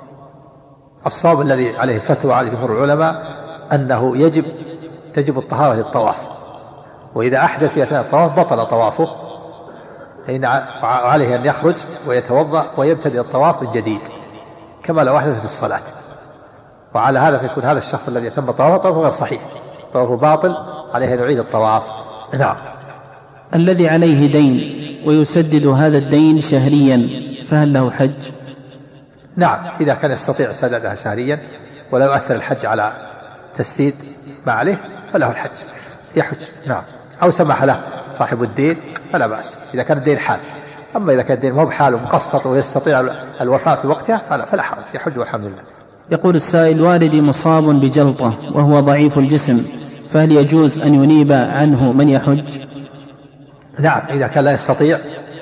الصواب الذي عليه الفتوى على جمهور العلماء أنه تجب الطهارة للطواف، وإذا أحدث في أثناء الطواف بطل طوافه، فإن عليه أن يخرج ويتوضأ ويبتدئ الطواف من جديد كما لو أحدث في الصلاة. وعلى هذا فيكون هذا الشخص الذي يتم طوافه غير صحيح، طوافه باطل، عليه أن يعيد الطواف. نعم. الذي عليه دين ويسدد هذا الدين شهريا فهل له حج؟ نعم، إذا كان يستطيع سدادها شهريا ولا يؤثر الحج على تسديد ما عليه فله الحج، يحج. نعم. أو سمح له صاحب الدين فلا بأس إذا كان الدين حال. أما إذا كان الدين مو بحال ومقسط ويستطيع الوفاء في وقتها فلا حرج، يحج والحمد لله. يقول السائل: والدي مصاب بجلطة وهو ضعيف الجسم، فهل يجوز أن ينيب عنه من يحج؟ نعم، إذا كان لا يستطيع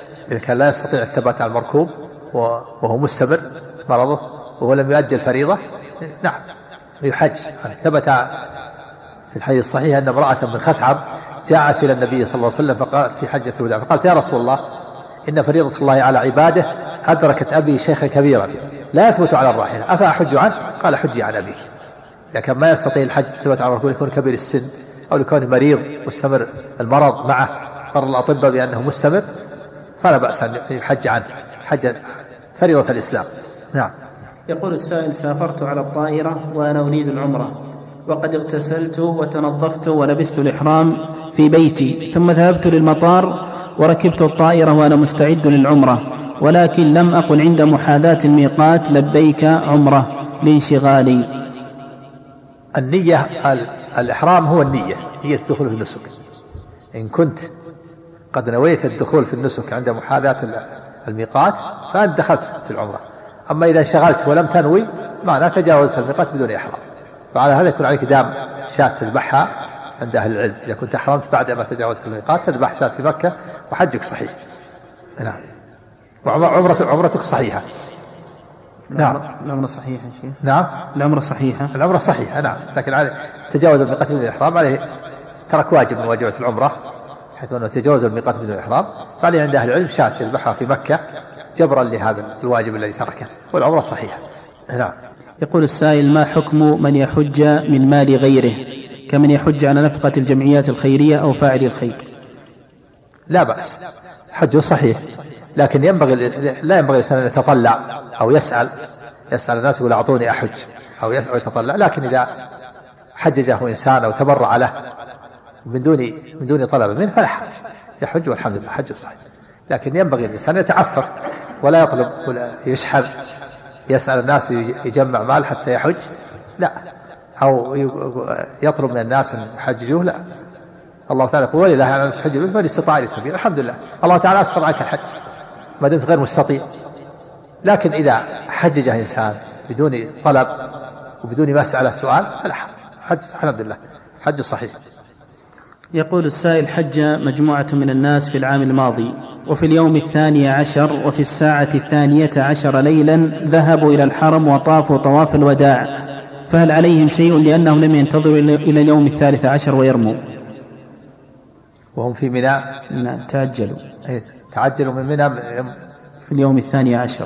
الثبات على المركوب وهو مستمر مرضه وهو لم يؤدي الفريضة، نعم يحج. ثبت في الحديث الصحيح أن امرأة من خثعم جاءت إلى النبي صلى الله عليه وسلم فقالت في حجة الوداع، فقالت: يا رسول الله، إن فريضة الله على عباده أدركت أبي شيخا كبيرا لا يثبت على الراحلة، أفأحج عنه؟ قال: حجي عن أبيك. لكن ما يستطيع الحج ثبت على المركوب يكون كبير السن أو يكون مريض مستمر المرض معه، قرر الأطباء بأنه مستمر، فلا بأس أن يحج عنه حج فريضة الإسلام. نعم. يقول السائل: سافرت على الطائرة وأنا أريد العمرة، وقد اغتسلت وتنظفت ولبست الإحرام في بيتي، ثم ذهبت للمطار وركبت الطائرة وأنا مستعد للعمرة، ولكن لم أقل عند محاذاة الميقات لبيك عمرة لانشغالي. النية، الإحرام هو نية الدخول في النسك. إن كنت قد نويت الدخول في النسك عند محاذاة الميقات فأنت دخلت في العمرة. أما إذا انشغلت ولم تنوي معناه تجاوزت الميقات بدون إحرام، فعلى هذا يكون عليك دام شاة تذبحها عند أهل العلم. إذا كنت أحرمت بعد ما تجاوزت الميقات تذبح شاة في مكة وحجك صحيح. نعم. وعمرتك صحيحة. نعم. العمرة صحيحة يا شيخ. نعم. العمرة صحيحة. نعم. لكن عليه تجاوز الميقات بدون إحرام، عليه ترك واجب من واجبات العمرة، حيث أنه تجاوز الميقات بدون إحرام، فعليه عند أهل العلم شاة يذبحها في مكة جبرا لهذا الواجب الذي تركه، والعمرة صحيحة. نعم. يقول السائل: ما حكم من يحج من مال غيره كمن يحج على نفقة الجمعيات الخيرية أو فاعل الخير؟ لا بأس، حجه صحيح، لكن لا ينبغي الإنسان أن يتطلع أو يسأل الناس يقول أعطوني أحج أو يتطلع. لكن إذا حججه إنسان أو تبرع له من دون طلب منه فلا حرج، يحج والحمد لله حجه صحيح. لكن ينبغي الإنسان يتعفف ولا يطلب ولا يشحذ يسأل الناس يجمع مال حتى يحج، لا، أو يطلب من الناس أن يحججوه، لا. الله تعالى يقول: ولله على الناس حج البيت من استطاع إليه سبيلا. الحمد لله، الله تعالى أسقط عنك الحج ما دمت غير مستطيع. لكن إذا حججه إنسان بدون طلب وبدون مسألة سؤال فلا حج، الحمد لله. حج صحيح. يقول السائل: حج مجموعة من الناس في العام الماضي، وفي اليوم 12 وفي الساعة 12 ليلا ذهبوا إلى الحرم وطافوا طواف الوداع، فهل عليهم شيء لأنهم لم ينتظروا إلى اليوم 13 ويرموا؟ وهم في منى. نعم، تعجلوا من منى في اليوم 12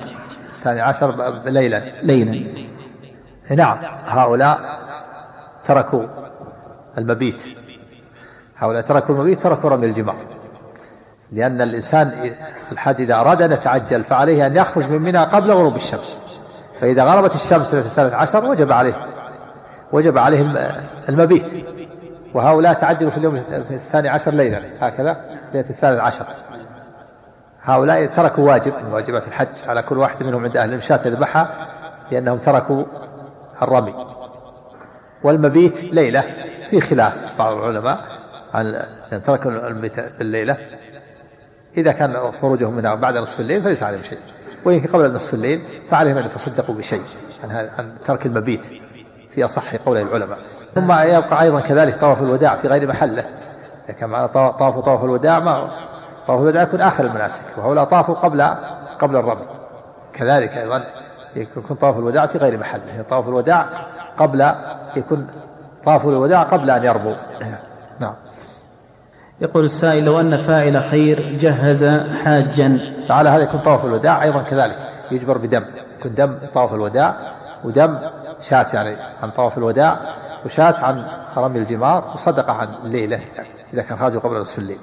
ليلا. نعم، هؤلاء تركوا المبيت، تركوا رمي الجمار، لأن الإنسان الحاج إذا أراد أن يتعجل فعليه أن يخرج من منى قبل غروب الشمس، فإذا غربت الشمس في 13 وجب عليه المبيت، وهؤلاء تعجلوا في اليوم 12 ليلا، هكذا ليلة 13. هؤلاء تركوا واجب من واجبات الحج على كل واحد منهم عند أهل المشاة يذبحها، لأنهم تركوا الرمي. والمبيت ليلة، في خلاف بعض العلماء عن تركوا المبيت بالليلة، إذا كان خروجهم منها بعد نصف الليل فليس عليهم شيء، وإن قبل نصف الليل فعليهم أن يتصدقوا بشيء عن ترك المبيت في أصح قول العلماء. ثم يبقى أيضا كذلك طواف الوداع في غير محله، إذا كان معنا طواف الوداع، طواف الوداع يكون آخر المناسك، وهؤلاء طافوا قبل الرمي. كذلك أيضا يكون طواف الوداع في غير محله، طواف الوداع يكون طواف الوداع قبل أن يرموا. نعم. يقول السائل: لو أن فاعل خير جهز حاجا، فعلى هذا يكون طواف الوداع أيضا كذلك يجبر بدم، يكون دم طواف الوداع، ودم شاة يعني عن طواف الوداع، وشاة عن رمي الجمار، وصدقة عن الليلة إذا كان خرجوا قبل نصف الليل.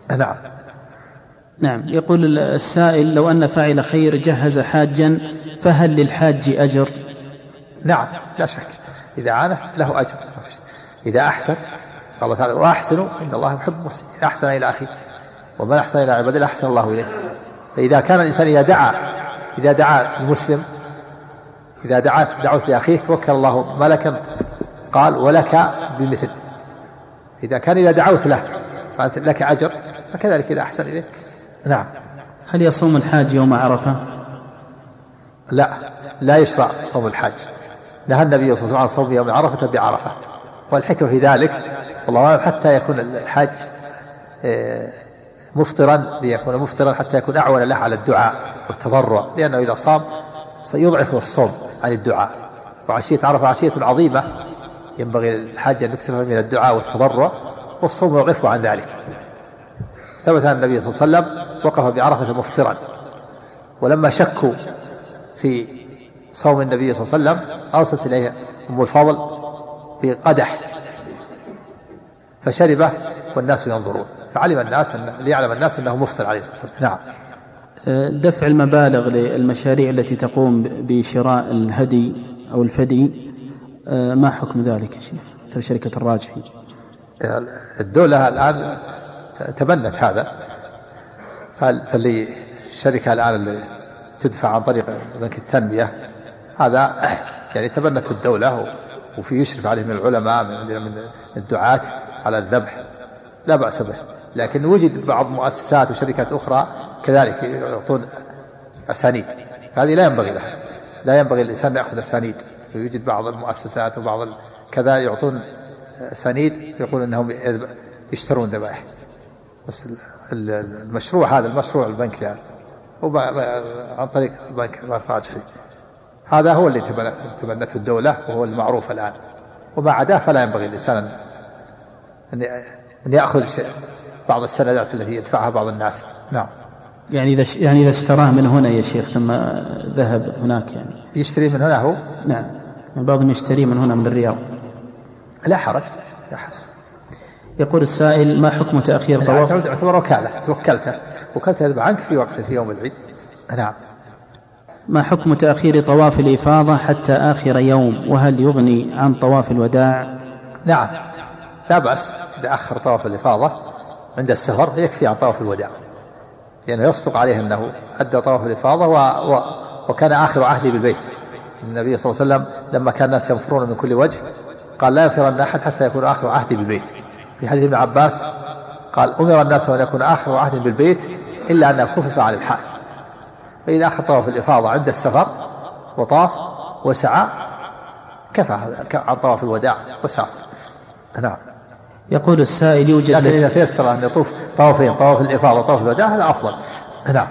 نعم. يقول السائل: لو أن فاعل خير جهز حاجا فهل للحاج أجر؟ نعم، لا شك، إذا عانه له أجر، إذا أحسن. الله تعالى: وأحسنوا إن الله يحب المحسنين. إذا أحسن إلى أخيه ومن أحسن إلى عباده أحسن الله إليه. فإذا كان الإنسان إذا دعا المسلم، إذا دعوت لأخيك وكل الله ملكا قال ولك بمثل. إذا دعوت له فأنت لك أجر، فكذلك إذا أحسن إليك. نعم. هل يصوم الحاج يوم عرفة؟ لا يشرع صوم الحاج، نهى النبي صلى الله عليه وسلم عن صوم يوم عرفة بعرفة، والحكمة في ذلك والله أعلم حتى يكون الحاج مفطرا، ليكون مفطرا حتى يكون أعون له على الدعاء والتضرع، لأنه إذا صام سيضعفه الصوم عن الدعاء. وعشية عرفة عشية عظيمة، ينبغي الحاج أن يكثر من الدعاء والتضرع، والصوم يضعفه عن ذلك. ثبت أن النبي صلى الله عليه وسلم وقف بعرفة مفطرا، ولما شكوا في صوم النبي صلى الله عليه وسلم أرسلت إليه أم الفضل بقدح فشربه والناس ينظرون، فعلم الناس ليعلم الناس أنه مفطر عليه الصلاة والسلام. نعم. دفع المبالغ للمشاريع التي تقوم بشراء الهدي أو الفدي، ما حكم ذلك يا شيخ مثل شركة الراجحي؟ الدولة الآن تبنت هذا، فاللي الشركة الآن اللي تدفع عن طريق بنك التنمية هذا يعني تبنت الدولة، وفي يشرف عليه من العلماء من الدعاة على الذبح، لا بأس به. لكن وجد بعض مؤسسات وشركات أخرى كذلك يعطون أسانيد، هذه لا ينبغي الإنسان أن يأخذ أسانيد. يوجد بعض المؤسسات وبعض كذا يعطون أسانيد، يقول أنهم يشترون ذبائح. بس المشروع هذا المشروع البنك يعني عن طريق البنك الراجحي، هذا هو اللي تبنته الدولة وهو المعروف الآن، وما عداه فلا ينبغي الإنسان أن يأخذ بعض السندات التي يدفعها بعض الناس. نعم. يعني إذا اشتراه من هنا يا شيخ ثم ذهب هناك يعني يشتري من هنا هو؟ نعم، بعضهم يشتري من هنا من الرياض. لا حرج. يقول السائل: ما حكم تأخير طواف؟ اعتبر وكالة، وكلته عنك في وقت في يوم العيد. نعم. ما حكم تأخير طواف الإفاضة حتى آخر يوم، وهل يغني عن طواف الوداع؟ نعم، لا بأس إذا أخر طواف الإفاضة عند السفر يكفي عن طواف الوداع، لأنه يصدق عليه أنه أدى طواف الإفاضة وكان آخر عهدي بالبيت. النبي صلى الله عليه وسلم لما كان الناس ينفرون من كل وجه قال: لا ينفرن أحد حتى يكون آخر عهدي بالبيت. في حديث ابن عباس قال: أمر الناس أن يكون آخر عهد بالبيت إلا أن خفف عن الحال. فإذا أخذ طواف الإفاضة عند السفر وطاف وسعى كفى عن طواف الوداع وسافر. نعم. يقول السائل يوجد لكن إذا تيسر أن يطوف طوافين، طواف الإفاضة وطواف الوداع، هذا أفضل. نعم.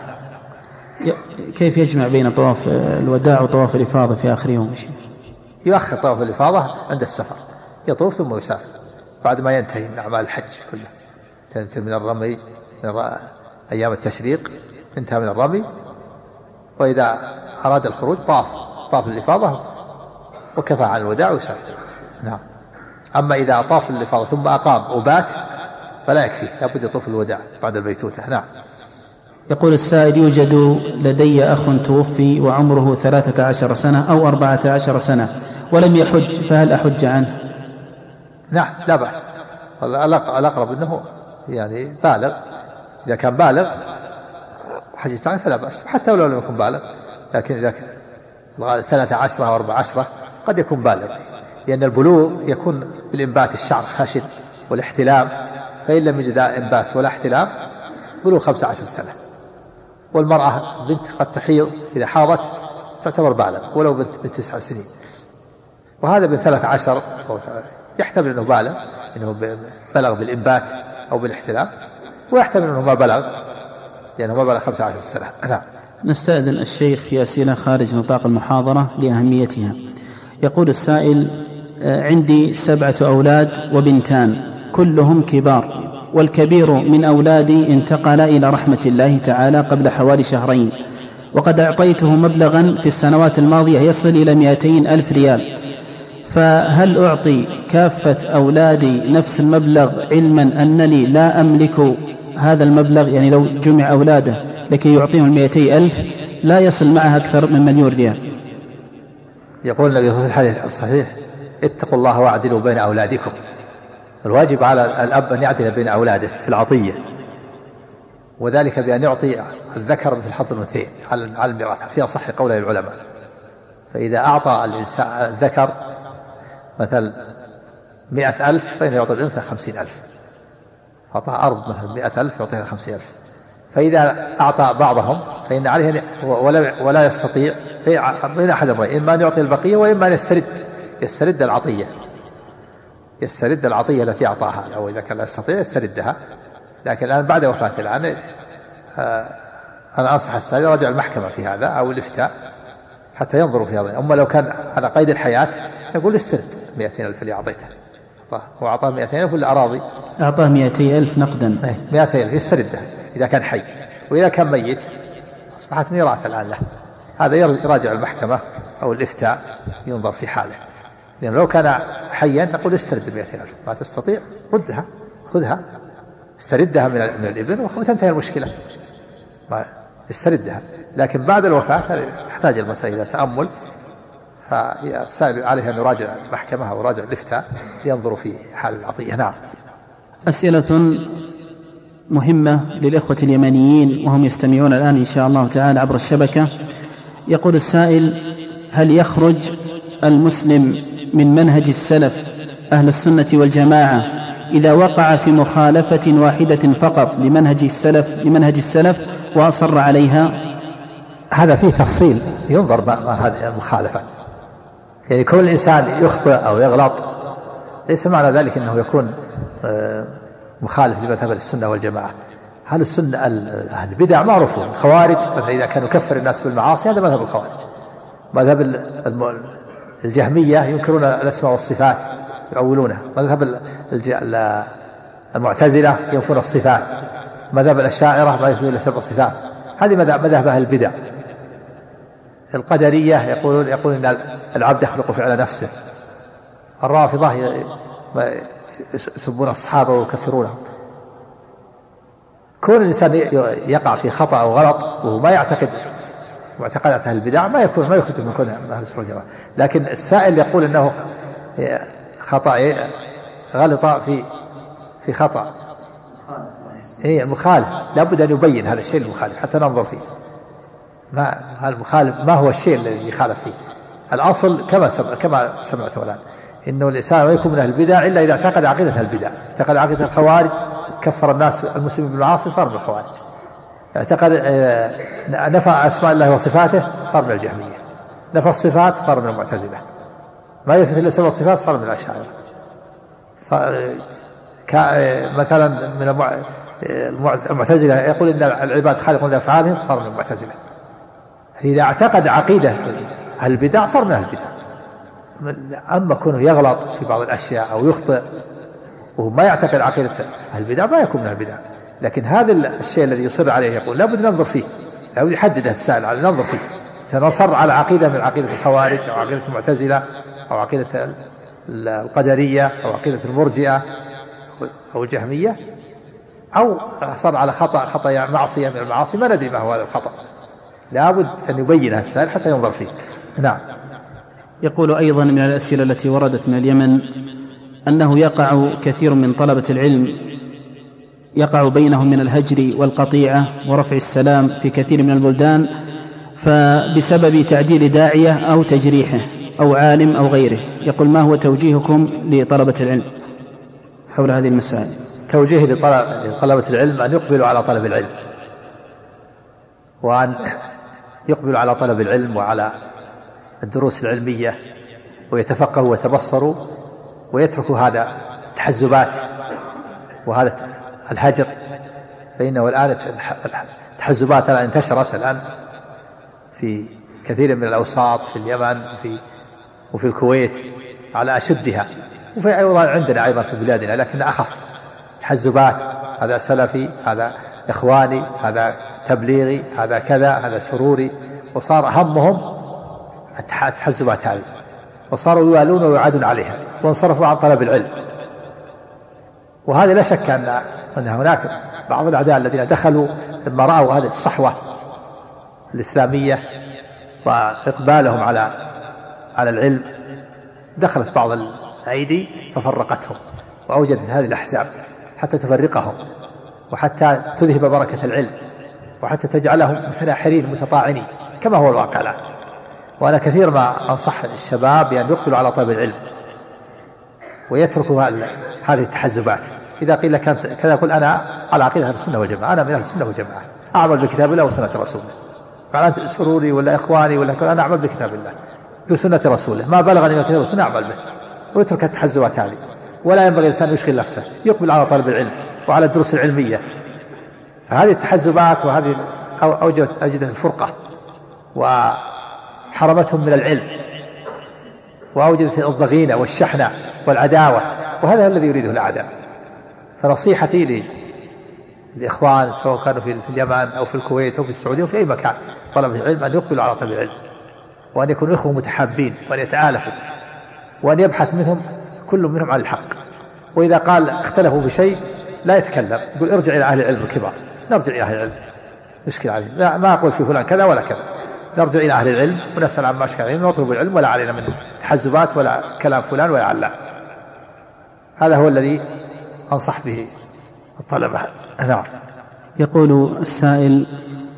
كيف يجمع بين طواف الوداع وطواف الإفاضة في آخر يوم؟ يؤخر طواف الإفاضة عند السفر، يطوف ثم يسافر بعد ما ينتهي من أعمال الحج كلها، تنتهي من الرمي، من أيام التشريق انتهى من الرمي، وإذا أراد الخروج طاف الإفاضة وكفى عن الوداع ويسافر. نعم. أما إذا طاف الإفاضة ثم أقام وبات فلا يكفي، لابد يطوف الوداع بعد البيتوتة. نعم. يقول السائل يوجد لدي أخ توفي وعمره 13 سنة أو 14 سنة ولم يحج، فهل أحج عنه؟ نعم لا بأس، الأقرب أنه يعني بالغ، إذا كان بالغ حجت عنه فلا بأس، حتى ولو لم يكن بالغ، لكن إذا كان 13 أو 14 قد يكون بالغ، لأن البلوغ يكون بالإنبات الشعر خشن والاحتلام، فإن لم يجد إنبات ولا احتلام بلوغ 15 سنة. والمرأة بنت قد تحيض إذا حاضت تعتبر بالغ ولو بنت 9 سنين، وهذا بن 13 يحتمل أنه بالغ، أنه بلغ بالإنبات أو بالاحتلام، ويحتمل أنه ما بلغ لأنه ما بلغ 15 سنة. نعم. نستأذن الشيخ في أسئلة خارج نطاق المحاضرة لأهميتها. يقول السائل عندي 7 أولاد وبنتان كلهم كبار، والكبير من أولادي انتقل إلى رحمة الله تعالى قبل حوالي 2 شهر، وقد أعطيته مبلغا في السنوات الماضية يصل إلى 200,000 ريال، فهل أعطي كافة أولادي نفس المبلغ علما أنني لا أملك هذا المبلغ؟ يعني لو جمع أولاده لكي يعطيهم 200,000 لا يصل معها أكثر من 1,000,000 ريال. يقول النبي في الحديث الصحيح اتقوا الله واعدلوا بين أولادكم. الواجب على الأب أن يعدل بين أولاده في العطية، وذلك بأن يعطي الذكر مثل حظ الأنثيين على الميراث في أصح قولي العلماء. فإذا أعطى الإنسان الذكر مثل 100,000 فإنه يعطي الأنثى 50,000، أعطى أرض مثل 100,000 يعطيها 50,000. فإذا أعطى بعضهم فإن عليه ولا يستطيع بين أحد أمرين، إما أن يعطي البقية وإما أن يسترد العطية، يسترد العطية التي أعطاها، أو إذا كان لا يستطيع يستردها. لكن الآن بعد وفاته الآن أنا أنصح السائل يراجع المحكمة في هذا أو الإفتاء حتى ينظروا في هذا. أما لو كان على قيد الحياة يقول استرد 200,000 اللي أعطيته، هو أعطاه 200,000 ولا أراضي؟ أعطاه 200,000 نقدا. 200,000 يستردها إذا كان حي، وإذا كان ميت أصبحت ميراث الآن له. هذا يراجع المحكمة أو الإفتاء ينظر في حاله، لأن لو كان حيا نقول استرد 200,000، ما تستطيع ردها، خذها استردها من الابن وتنتهي المشكلة، ما استردها. لكن بعد الوفاة تحتاج المسألة إلى تأمل، فالسائل عليه أن يراجع المحكمة أو يراجع الإفتاء ينظر في حال العطية. نعم. أسئلة مهمة للإخوة اليمنيين وهم يستمعون الآن إن شاء الله تعالى عبر الشبكة. يقول السائل هل يخرج المسلم من منهج السلف أهل السنة والجماعة إذا وقع في مخالفة واحدة فقط لمنهج السلف وأصر عليها؟ هذا فيه تفصيل، ينظر ما هذه المخالفة، يعني كل إنسان يخطئ أو يغلط ليس معنى ذلك أنه يكون مخالف لمذهب السنة والجماعة. هل السنة أهل البدع معروفون، الخوارج إذا كانوا يكفر الناس بالمعاصي هذا مذهب الخوارج. مذهب الجهمية ينكرون الأسماء والصفات يعولونها. مذهب المعتزلة ينفون الصفات. مذهب الأشاعرة ما يثبتون إلا 7 صفات. هذه مذهب أهل البدع. القدرية يقولون أن العبد يخلق فعل نفسه. الرافضة يسبون الصحابة ويكفرونهم. كون الإنسان يقع في خطأ أو غلط وهو ما يعتقد معتقدات أهل البدع ما يخرج من كون أهل السنة والجماعة. لكن السائل يقول أنه خطأ غلط في خطأ المخالف، لابد أن يبين هذا الشيء المخالف حتى ننظر فيه. المخالف ما هو الشيء الذي يخالف فيه؟ الأصل كما سمعت الآن إنه الإنسان لا يكون من أهل البدع إلا إذا اعتقد عقيدة أهل البدع. اعتقد عقيدة الخوارج كفر الناس المسلمين بالمعاصي صار من الخوارج. اعتقد نفى أسماء الله وصفاته صار من الجهمية. نفى الصفات صار من المعتزلة. ما يثبت إلا 7 صفات صار من الأشاعرة. مثلا من المعتزلة يقول إن العباد خالقون لأفعالهم، صار من المعتزلة. إذا اعتقد عقيدة أهل البدع صار من أهل البدع. أما كونه يغلط في بعض الأشياء أو يخطئ وهو ما يعتقد عقيدة أهل البدع ما يكون من أهل البدع. لكن هذا الشيء الذي يصر عليه يقول لابد ننظر فيه، لابد يحدد السائل على ننظر فيه. سنصر على عقيدة من عقيدة الخوارج أو عقيدة المعتزلة أو عقيدة القدرية أو عقيدة المرجئة أو الجهمية، أو صار على خطأ معصية من المعاصي ما ندري ما هو هذا الخطأ، لابد أن يبينها السائل حتى ينظر فيه. نعم. يقول أيضا من الأسئلة التي وردت من اليمن أنه يقع كثير من طلبة العلم يقع بينهم من الهجر والقطيعة ورفع السلام في كثير من البلدان، فبسبب تعديل داعية أو تجريحه أو عالم أو غيره. يقول ما هو توجيهكم لطلبة العلم حول هذه المسائل؟ توجيه لطلبة العلم أن يقبلوا على طلب العلم، وأن يقبلوا على طلب العلم وعلى الدروس العلمية ويتفقهوا ويتبصروا ويتركوا هذا التحزبات وهذا الهجر. فإنه الآن التحزبات الآن انتشرت الآن في كثير من الأوساط في اليمن وفي الكويت على أشدها، وفي أيضا عندنا أيضا في بلادنا، لكن أخف. تحزبات، هذا سلفي، هذا إخواني، هذا تبليغي، هذا كذا، هذا سروري، وصار همهم التحزبات هذه، وصاروا يوالون ويعادون عليها وانصرفوا عن طلب العلم. وهذا لا شك أن هناك بعض الأعداء الذين دخلوا لما رأوا هذه الصحوة الإسلامية وإقبالهم على العلم، دخلت بعض الأيدي ففرقتهم وأوجدت هذه الأحزاب حتى تفرقهم وحتى تذهب بركة العلم وحتى تجعلهم متناحرين متطاعنين كما هو الواقع الآن. وأنا كثير ما أنصح الشباب بأن يقبلوا على طلب العلم ويتركوا هذه التحزبات. إذا قيل كذا يقول أنا على عقيدة أهل السنة والجماعة، أنا من أهل السنة والجماعة، أعمل بكتاب الله وسنة رسوله. قال أنت سروري ولا إخواني ولا أنا أعمل بكتاب الله بسنة رسوله، ما بلغني من كتاب السنة أعمل به، ويترك التحزبات هذه. ولا ينبغي الإنسان يشغل نفسه، يقبل على طلب العلم وعلى الدروس العلمية. فهذه التحزبات وهذه أوجدت الفرقة وحرمتهم من العلم وأوجدت الضغينة والشحنة والعداوة، وهذا الذي يريده الأعداء. فنصيحتي للإخوان سواء كانوا في اليمن أو في الكويت أو في السعودية أو في أي مكان طلب العلم أن يقبلوا على طلب العلم، وأن يكونوا إخوة متحابين، وأن يتآلفوا، وأن يبحث كل منهم عن الحق. وإذا قال اختلفوا بشيء لا يتكلم، يقول ارجع إلى أهل العلم الكبار، نرجع إلى أهل العلم مشكلة عليه، لا ما أقول في فلان كذا ولا كذا، نرجع إلى أهل العلم ونسأل عما أشكال علينا ونطلب العلم، ولا علينا من تحزبات ولا كلام فلان ولا علان. هذا هو الذي أنصح به الطلبة. نعم. يقول السائل،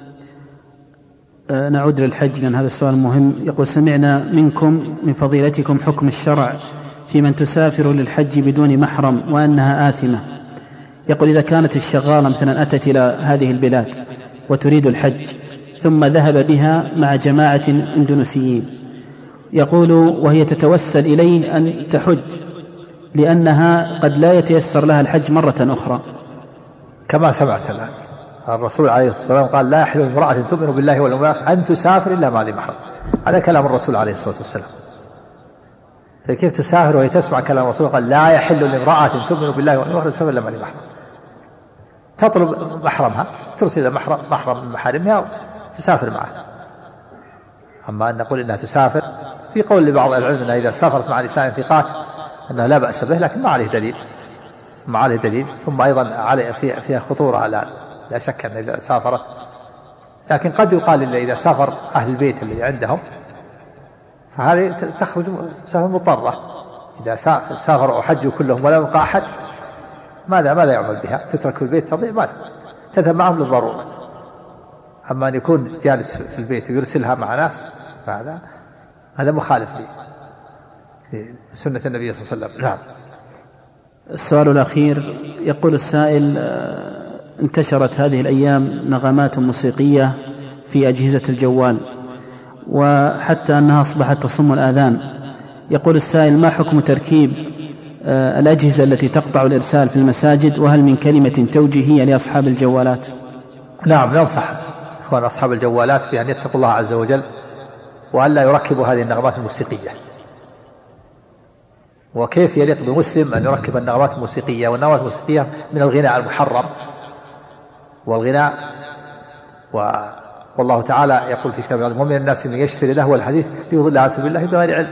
نعود للحج لأن هذا السؤال مهم. يقول سمعنا منكم من فضيلتكم حكم الشرع في من تسافر للحج بدون محرم وأنها آثمة. يقول إذا كانت الشغالة مثلا أتت إلى هذه البلاد وتريد الحج ثم ذهب بها مع جماعة اندونيسيين، يقول وهي تتوسل إليه أن تحج لأنها قد لا يتيسر لها الحج مرة أخرى، كما سمعت الآن الرسول عليه الصلاة والسلام قال لا يحل امرأة تؤمن بالله واليوم الآخر أن تسافر إلا مع ذي محرم. هذا كلام الرسول عليه الصلاة والسلام. فكيف تسافر وهي تسمع كلام الرسول قال لا يحل لامرأة تؤمن بالله واليوم الآخر تسافر إلا مع ذي محرم؟ تطلب محرمها، ترسل إلى محرم من محارمها وتسافر معه. أما أن نقول إنها تسافر، في قول لبعض العلم أنها إذا سافرت مع نساء ثقات أنها لا بأس به، لكن ما عليه دليل. ثم أيضا فيها خطورة لا شك أن إذا سافرت، لكن قد يقال إلا إذا سافر أهل البيت اللي عندهم فهذه تخرج سفر مضطرة. إذا سافروا وحجوا كلهم ولا يبقى أحد ماذا يعمل بها؟ تترك البيت تضيع، ماذا تذهب معهم للضرورة. أما أن يكون جالس في البيت ويرسلها مع ناس هذا مخالف لسنة النبي صلى الله عليه وسلم. نعم. السؤال الأخير، يقول السائل انتشرت هذه الأيام نغمات موسيقية في أجهزة الجوال وحتى أنها أصبحت تصم الآذان. يقول السائل ما حكم تركيب الأجهزة التي تقطع الإرسال في المساجد، وهل من كلمة توجيهية لأصحاب الجوالات؟ نعم، ننصح إخوان أصحاب الجوالات بأن يتقوا الله عز وجل وأن لا يركبوا هذه النغمات الموسيقية. وكيف يليق بمسلم أن يركب النغمات الموسيقية؟ والنغمات الموسيقية من الغناء المحرم، والغناء والله تعالى يقول في كتابه: ومن الناس من يشتري لهو الحديث ليضل عن سبيل الله بغير علم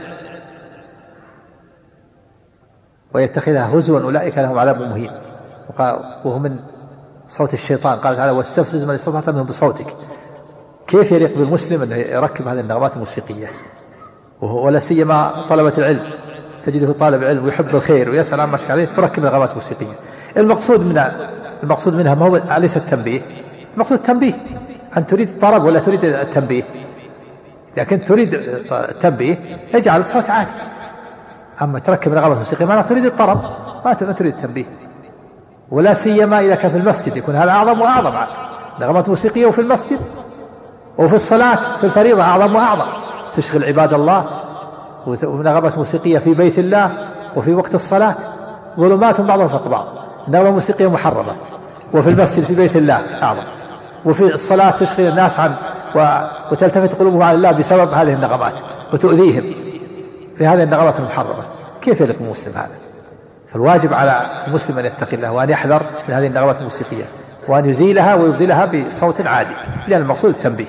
ويتخذها هزوا أولئك لهم عذاب مهين. وهو من صوت الشيطان، قال تعالى: واستفزز من استطعت منهم بصوتك. كيف يليق بالمسلم أن يركب هذه النغمات الموسيقية؟ ولا سيما طلبة العلم، تجده طالب علم ويحب الخير ويسأل عن مشكلة عليه يركب نغمات موسيقية. المقصود منها ما هو ليس التنبيه، المقصود التنبيه. أن تريد الطرب ولا تريد التنبيه؟ إذا كنت تريد التنبيه اجعل الصوت عادي، أما تركب نغمات موسيقية معناه تريد الطرب، ما تريد التنبيه. ولا سيما إذا كان في المسجد يكون هذا أعظم وأعظم عاد، نغمات موسيقية وفي المسجد، وفي الصلاة في الفريضة أعظم وأعظم، تشغل عباد الله. ونغمات موسيقية في بيت الله وفي وقت الصلاة ظلمات بعضها فوق بعض، نغمة موسيقية محرمة. وفي المسجد في بيت الله أعظم، وفي الصلاة تشغل الناس عن وتلتفت قلوبهم عن الله بسبب هذه النغمات وتؤذيهم في هذه النغمات المحرمة. كيف يليق المسلم هذا؟ فالواجب على المسلم أن يتقي الله وأن يحذر من هذه النغمات الموسيقية وأن يزيلها ويبدلها بصوت عادي، لأن المقصود التنبيه.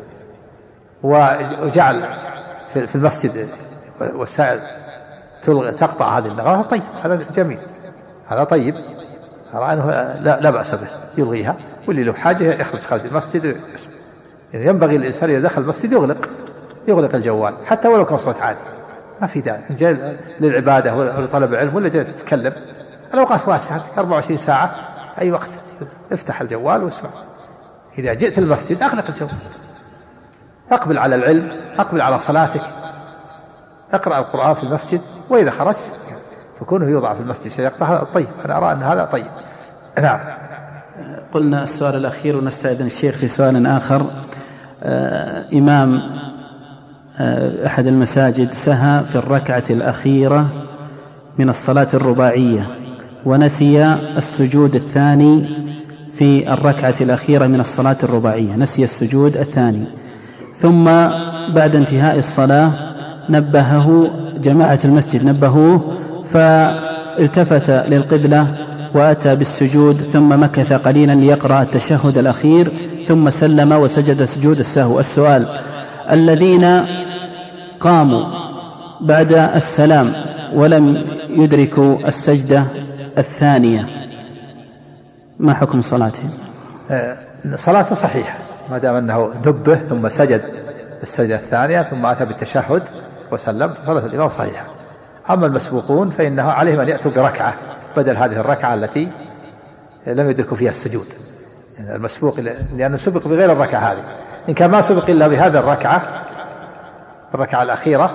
وجعل في المسجد وسائل تقطع هذه النغمات، طيب، هذا جميل، هذا طيب، أرى أنه لا بأس به، يلغيها. واللي له حاجة يخرج خارج المسجد. يعني ينبغي الإنسان إذا دخل المسجد يغلق الجوال حتى ولو كان صوت عالي، ما في داعي. جاي للعبادة ولا طلب العلم ولا جاي تتكلم، الأوقات واسعة 24 ساعة، أي وقت افتح الجوال واسمع. إذا جئت المسجد أغلق الجوال، أقبل على العلم، أقبل على صلاتك، اقرأ القرآن في المسجد. وإذا خرجت فكونه يوضع في المسجد شيء يقرأ، هذا طيب، أنا أرى أن هذا طيب. نعم. قلنا السؤال الأخير ونستأذن الشيخ في سؤال آخر. إمام أحد المساجد سهى في الركعة الأخيرة من الصلاة الرباعية ونسي السجود الثاني في الركعة الأخيرة من الصلاة الرباعية، نسي السجود الثاني. ثم بعد انتهاء الصلاة نبهه جماعة المسجد، نبهوه فالتفت للقبلة وأتى بالسجود، ثم مكث قليلا ليقرأ التشهد الأخير ثم سلم وسجد سجود السهو. السؤال: الذين قاموا بعد السلام ولم يدركوا السجدة الثانية ما حكم صلاتهم؟ صلاته صحيحة ما دام أنه نبه ثم سجد السجدة الثانية ثم أتى بالتشهد وسلم، صلاة الإمام صحيحة. أما المسبوقون فإنه عليهم أن يأتوا بركعة بدل هذه الركعة التي لم يدركوا فيها السجود. يعني المسبوق لأنه سبق بغير الركعة هذه، إن كان ما سبق إلا بهذه الركعة، الركعة الأخيرة،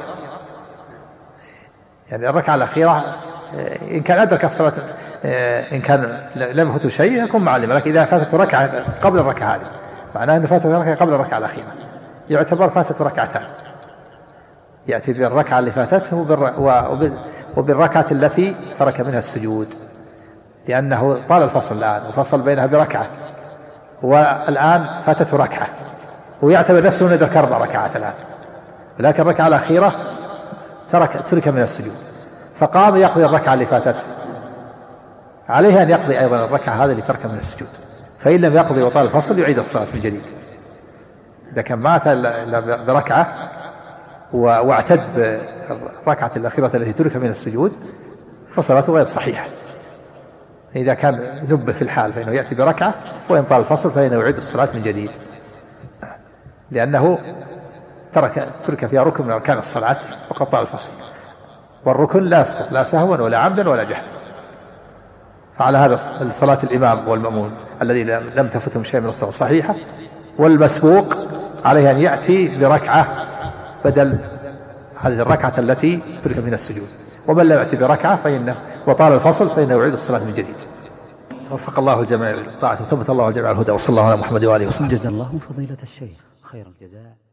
يعني الركعة الأخيرة إن كان أدرك الصلاة، إن كان لم يفوته شيء يكون معلم. لكن إذا فاتته ركعة قبل الركعة هذه معناه أنه فاتته ركعة قبل الركعة الأخيرة، يعتبر فاتته ركعتان، يأتي بالركعة اللي فاتته وبالركعة التي ترك منها السجود، لأنه طال الفصل الآن وفصل بينها بركعة، والآن فاتته ركعة ويعتبر نفسه أنه يدرك 4 ركعات الآن، ولكن الركعة الأخيرة ترك من السجود، فقام يقضي الركعة اللي فاتته، عليه أن يقضي أيضا الركعة هذه اللي ترك من السجود. فإن لم يقضي وطال الفصل يعيد الصلاة من جديد. إذا كان مات بركعة واعتد بالركعة الأخيرة التي ترك من السجود فصلاته غير صحيحة. إذا كان نبه في الحال فإنه يأتي بركعة، وإن طال الفصل فإنه يعيد الصلاة من جديد، لأنه ترك فيها ركن من أركان الصلاة وقد طال الفصل، والركن لا يسقط لا سهوا ولا عمدا ولا جهلا. فعلى هذا صلاة الإمام والمأمون الذي لم تفتهم شيء من الصلاة الصحيحة، والمسبوق عليه أن يأتي بركعة بدل هذه الركعة التي ترك من السجود. ومن لم يأتي بركعة فإنه وطال الفصل فإنه يعيد الصلاة من جديد. وفق الله الجميع للطاعة وثبت الله الجميع على الهدى، وصلى الله على محمد وآله وسلم. جزا الله فضيلة الشيخ خير الجزاء.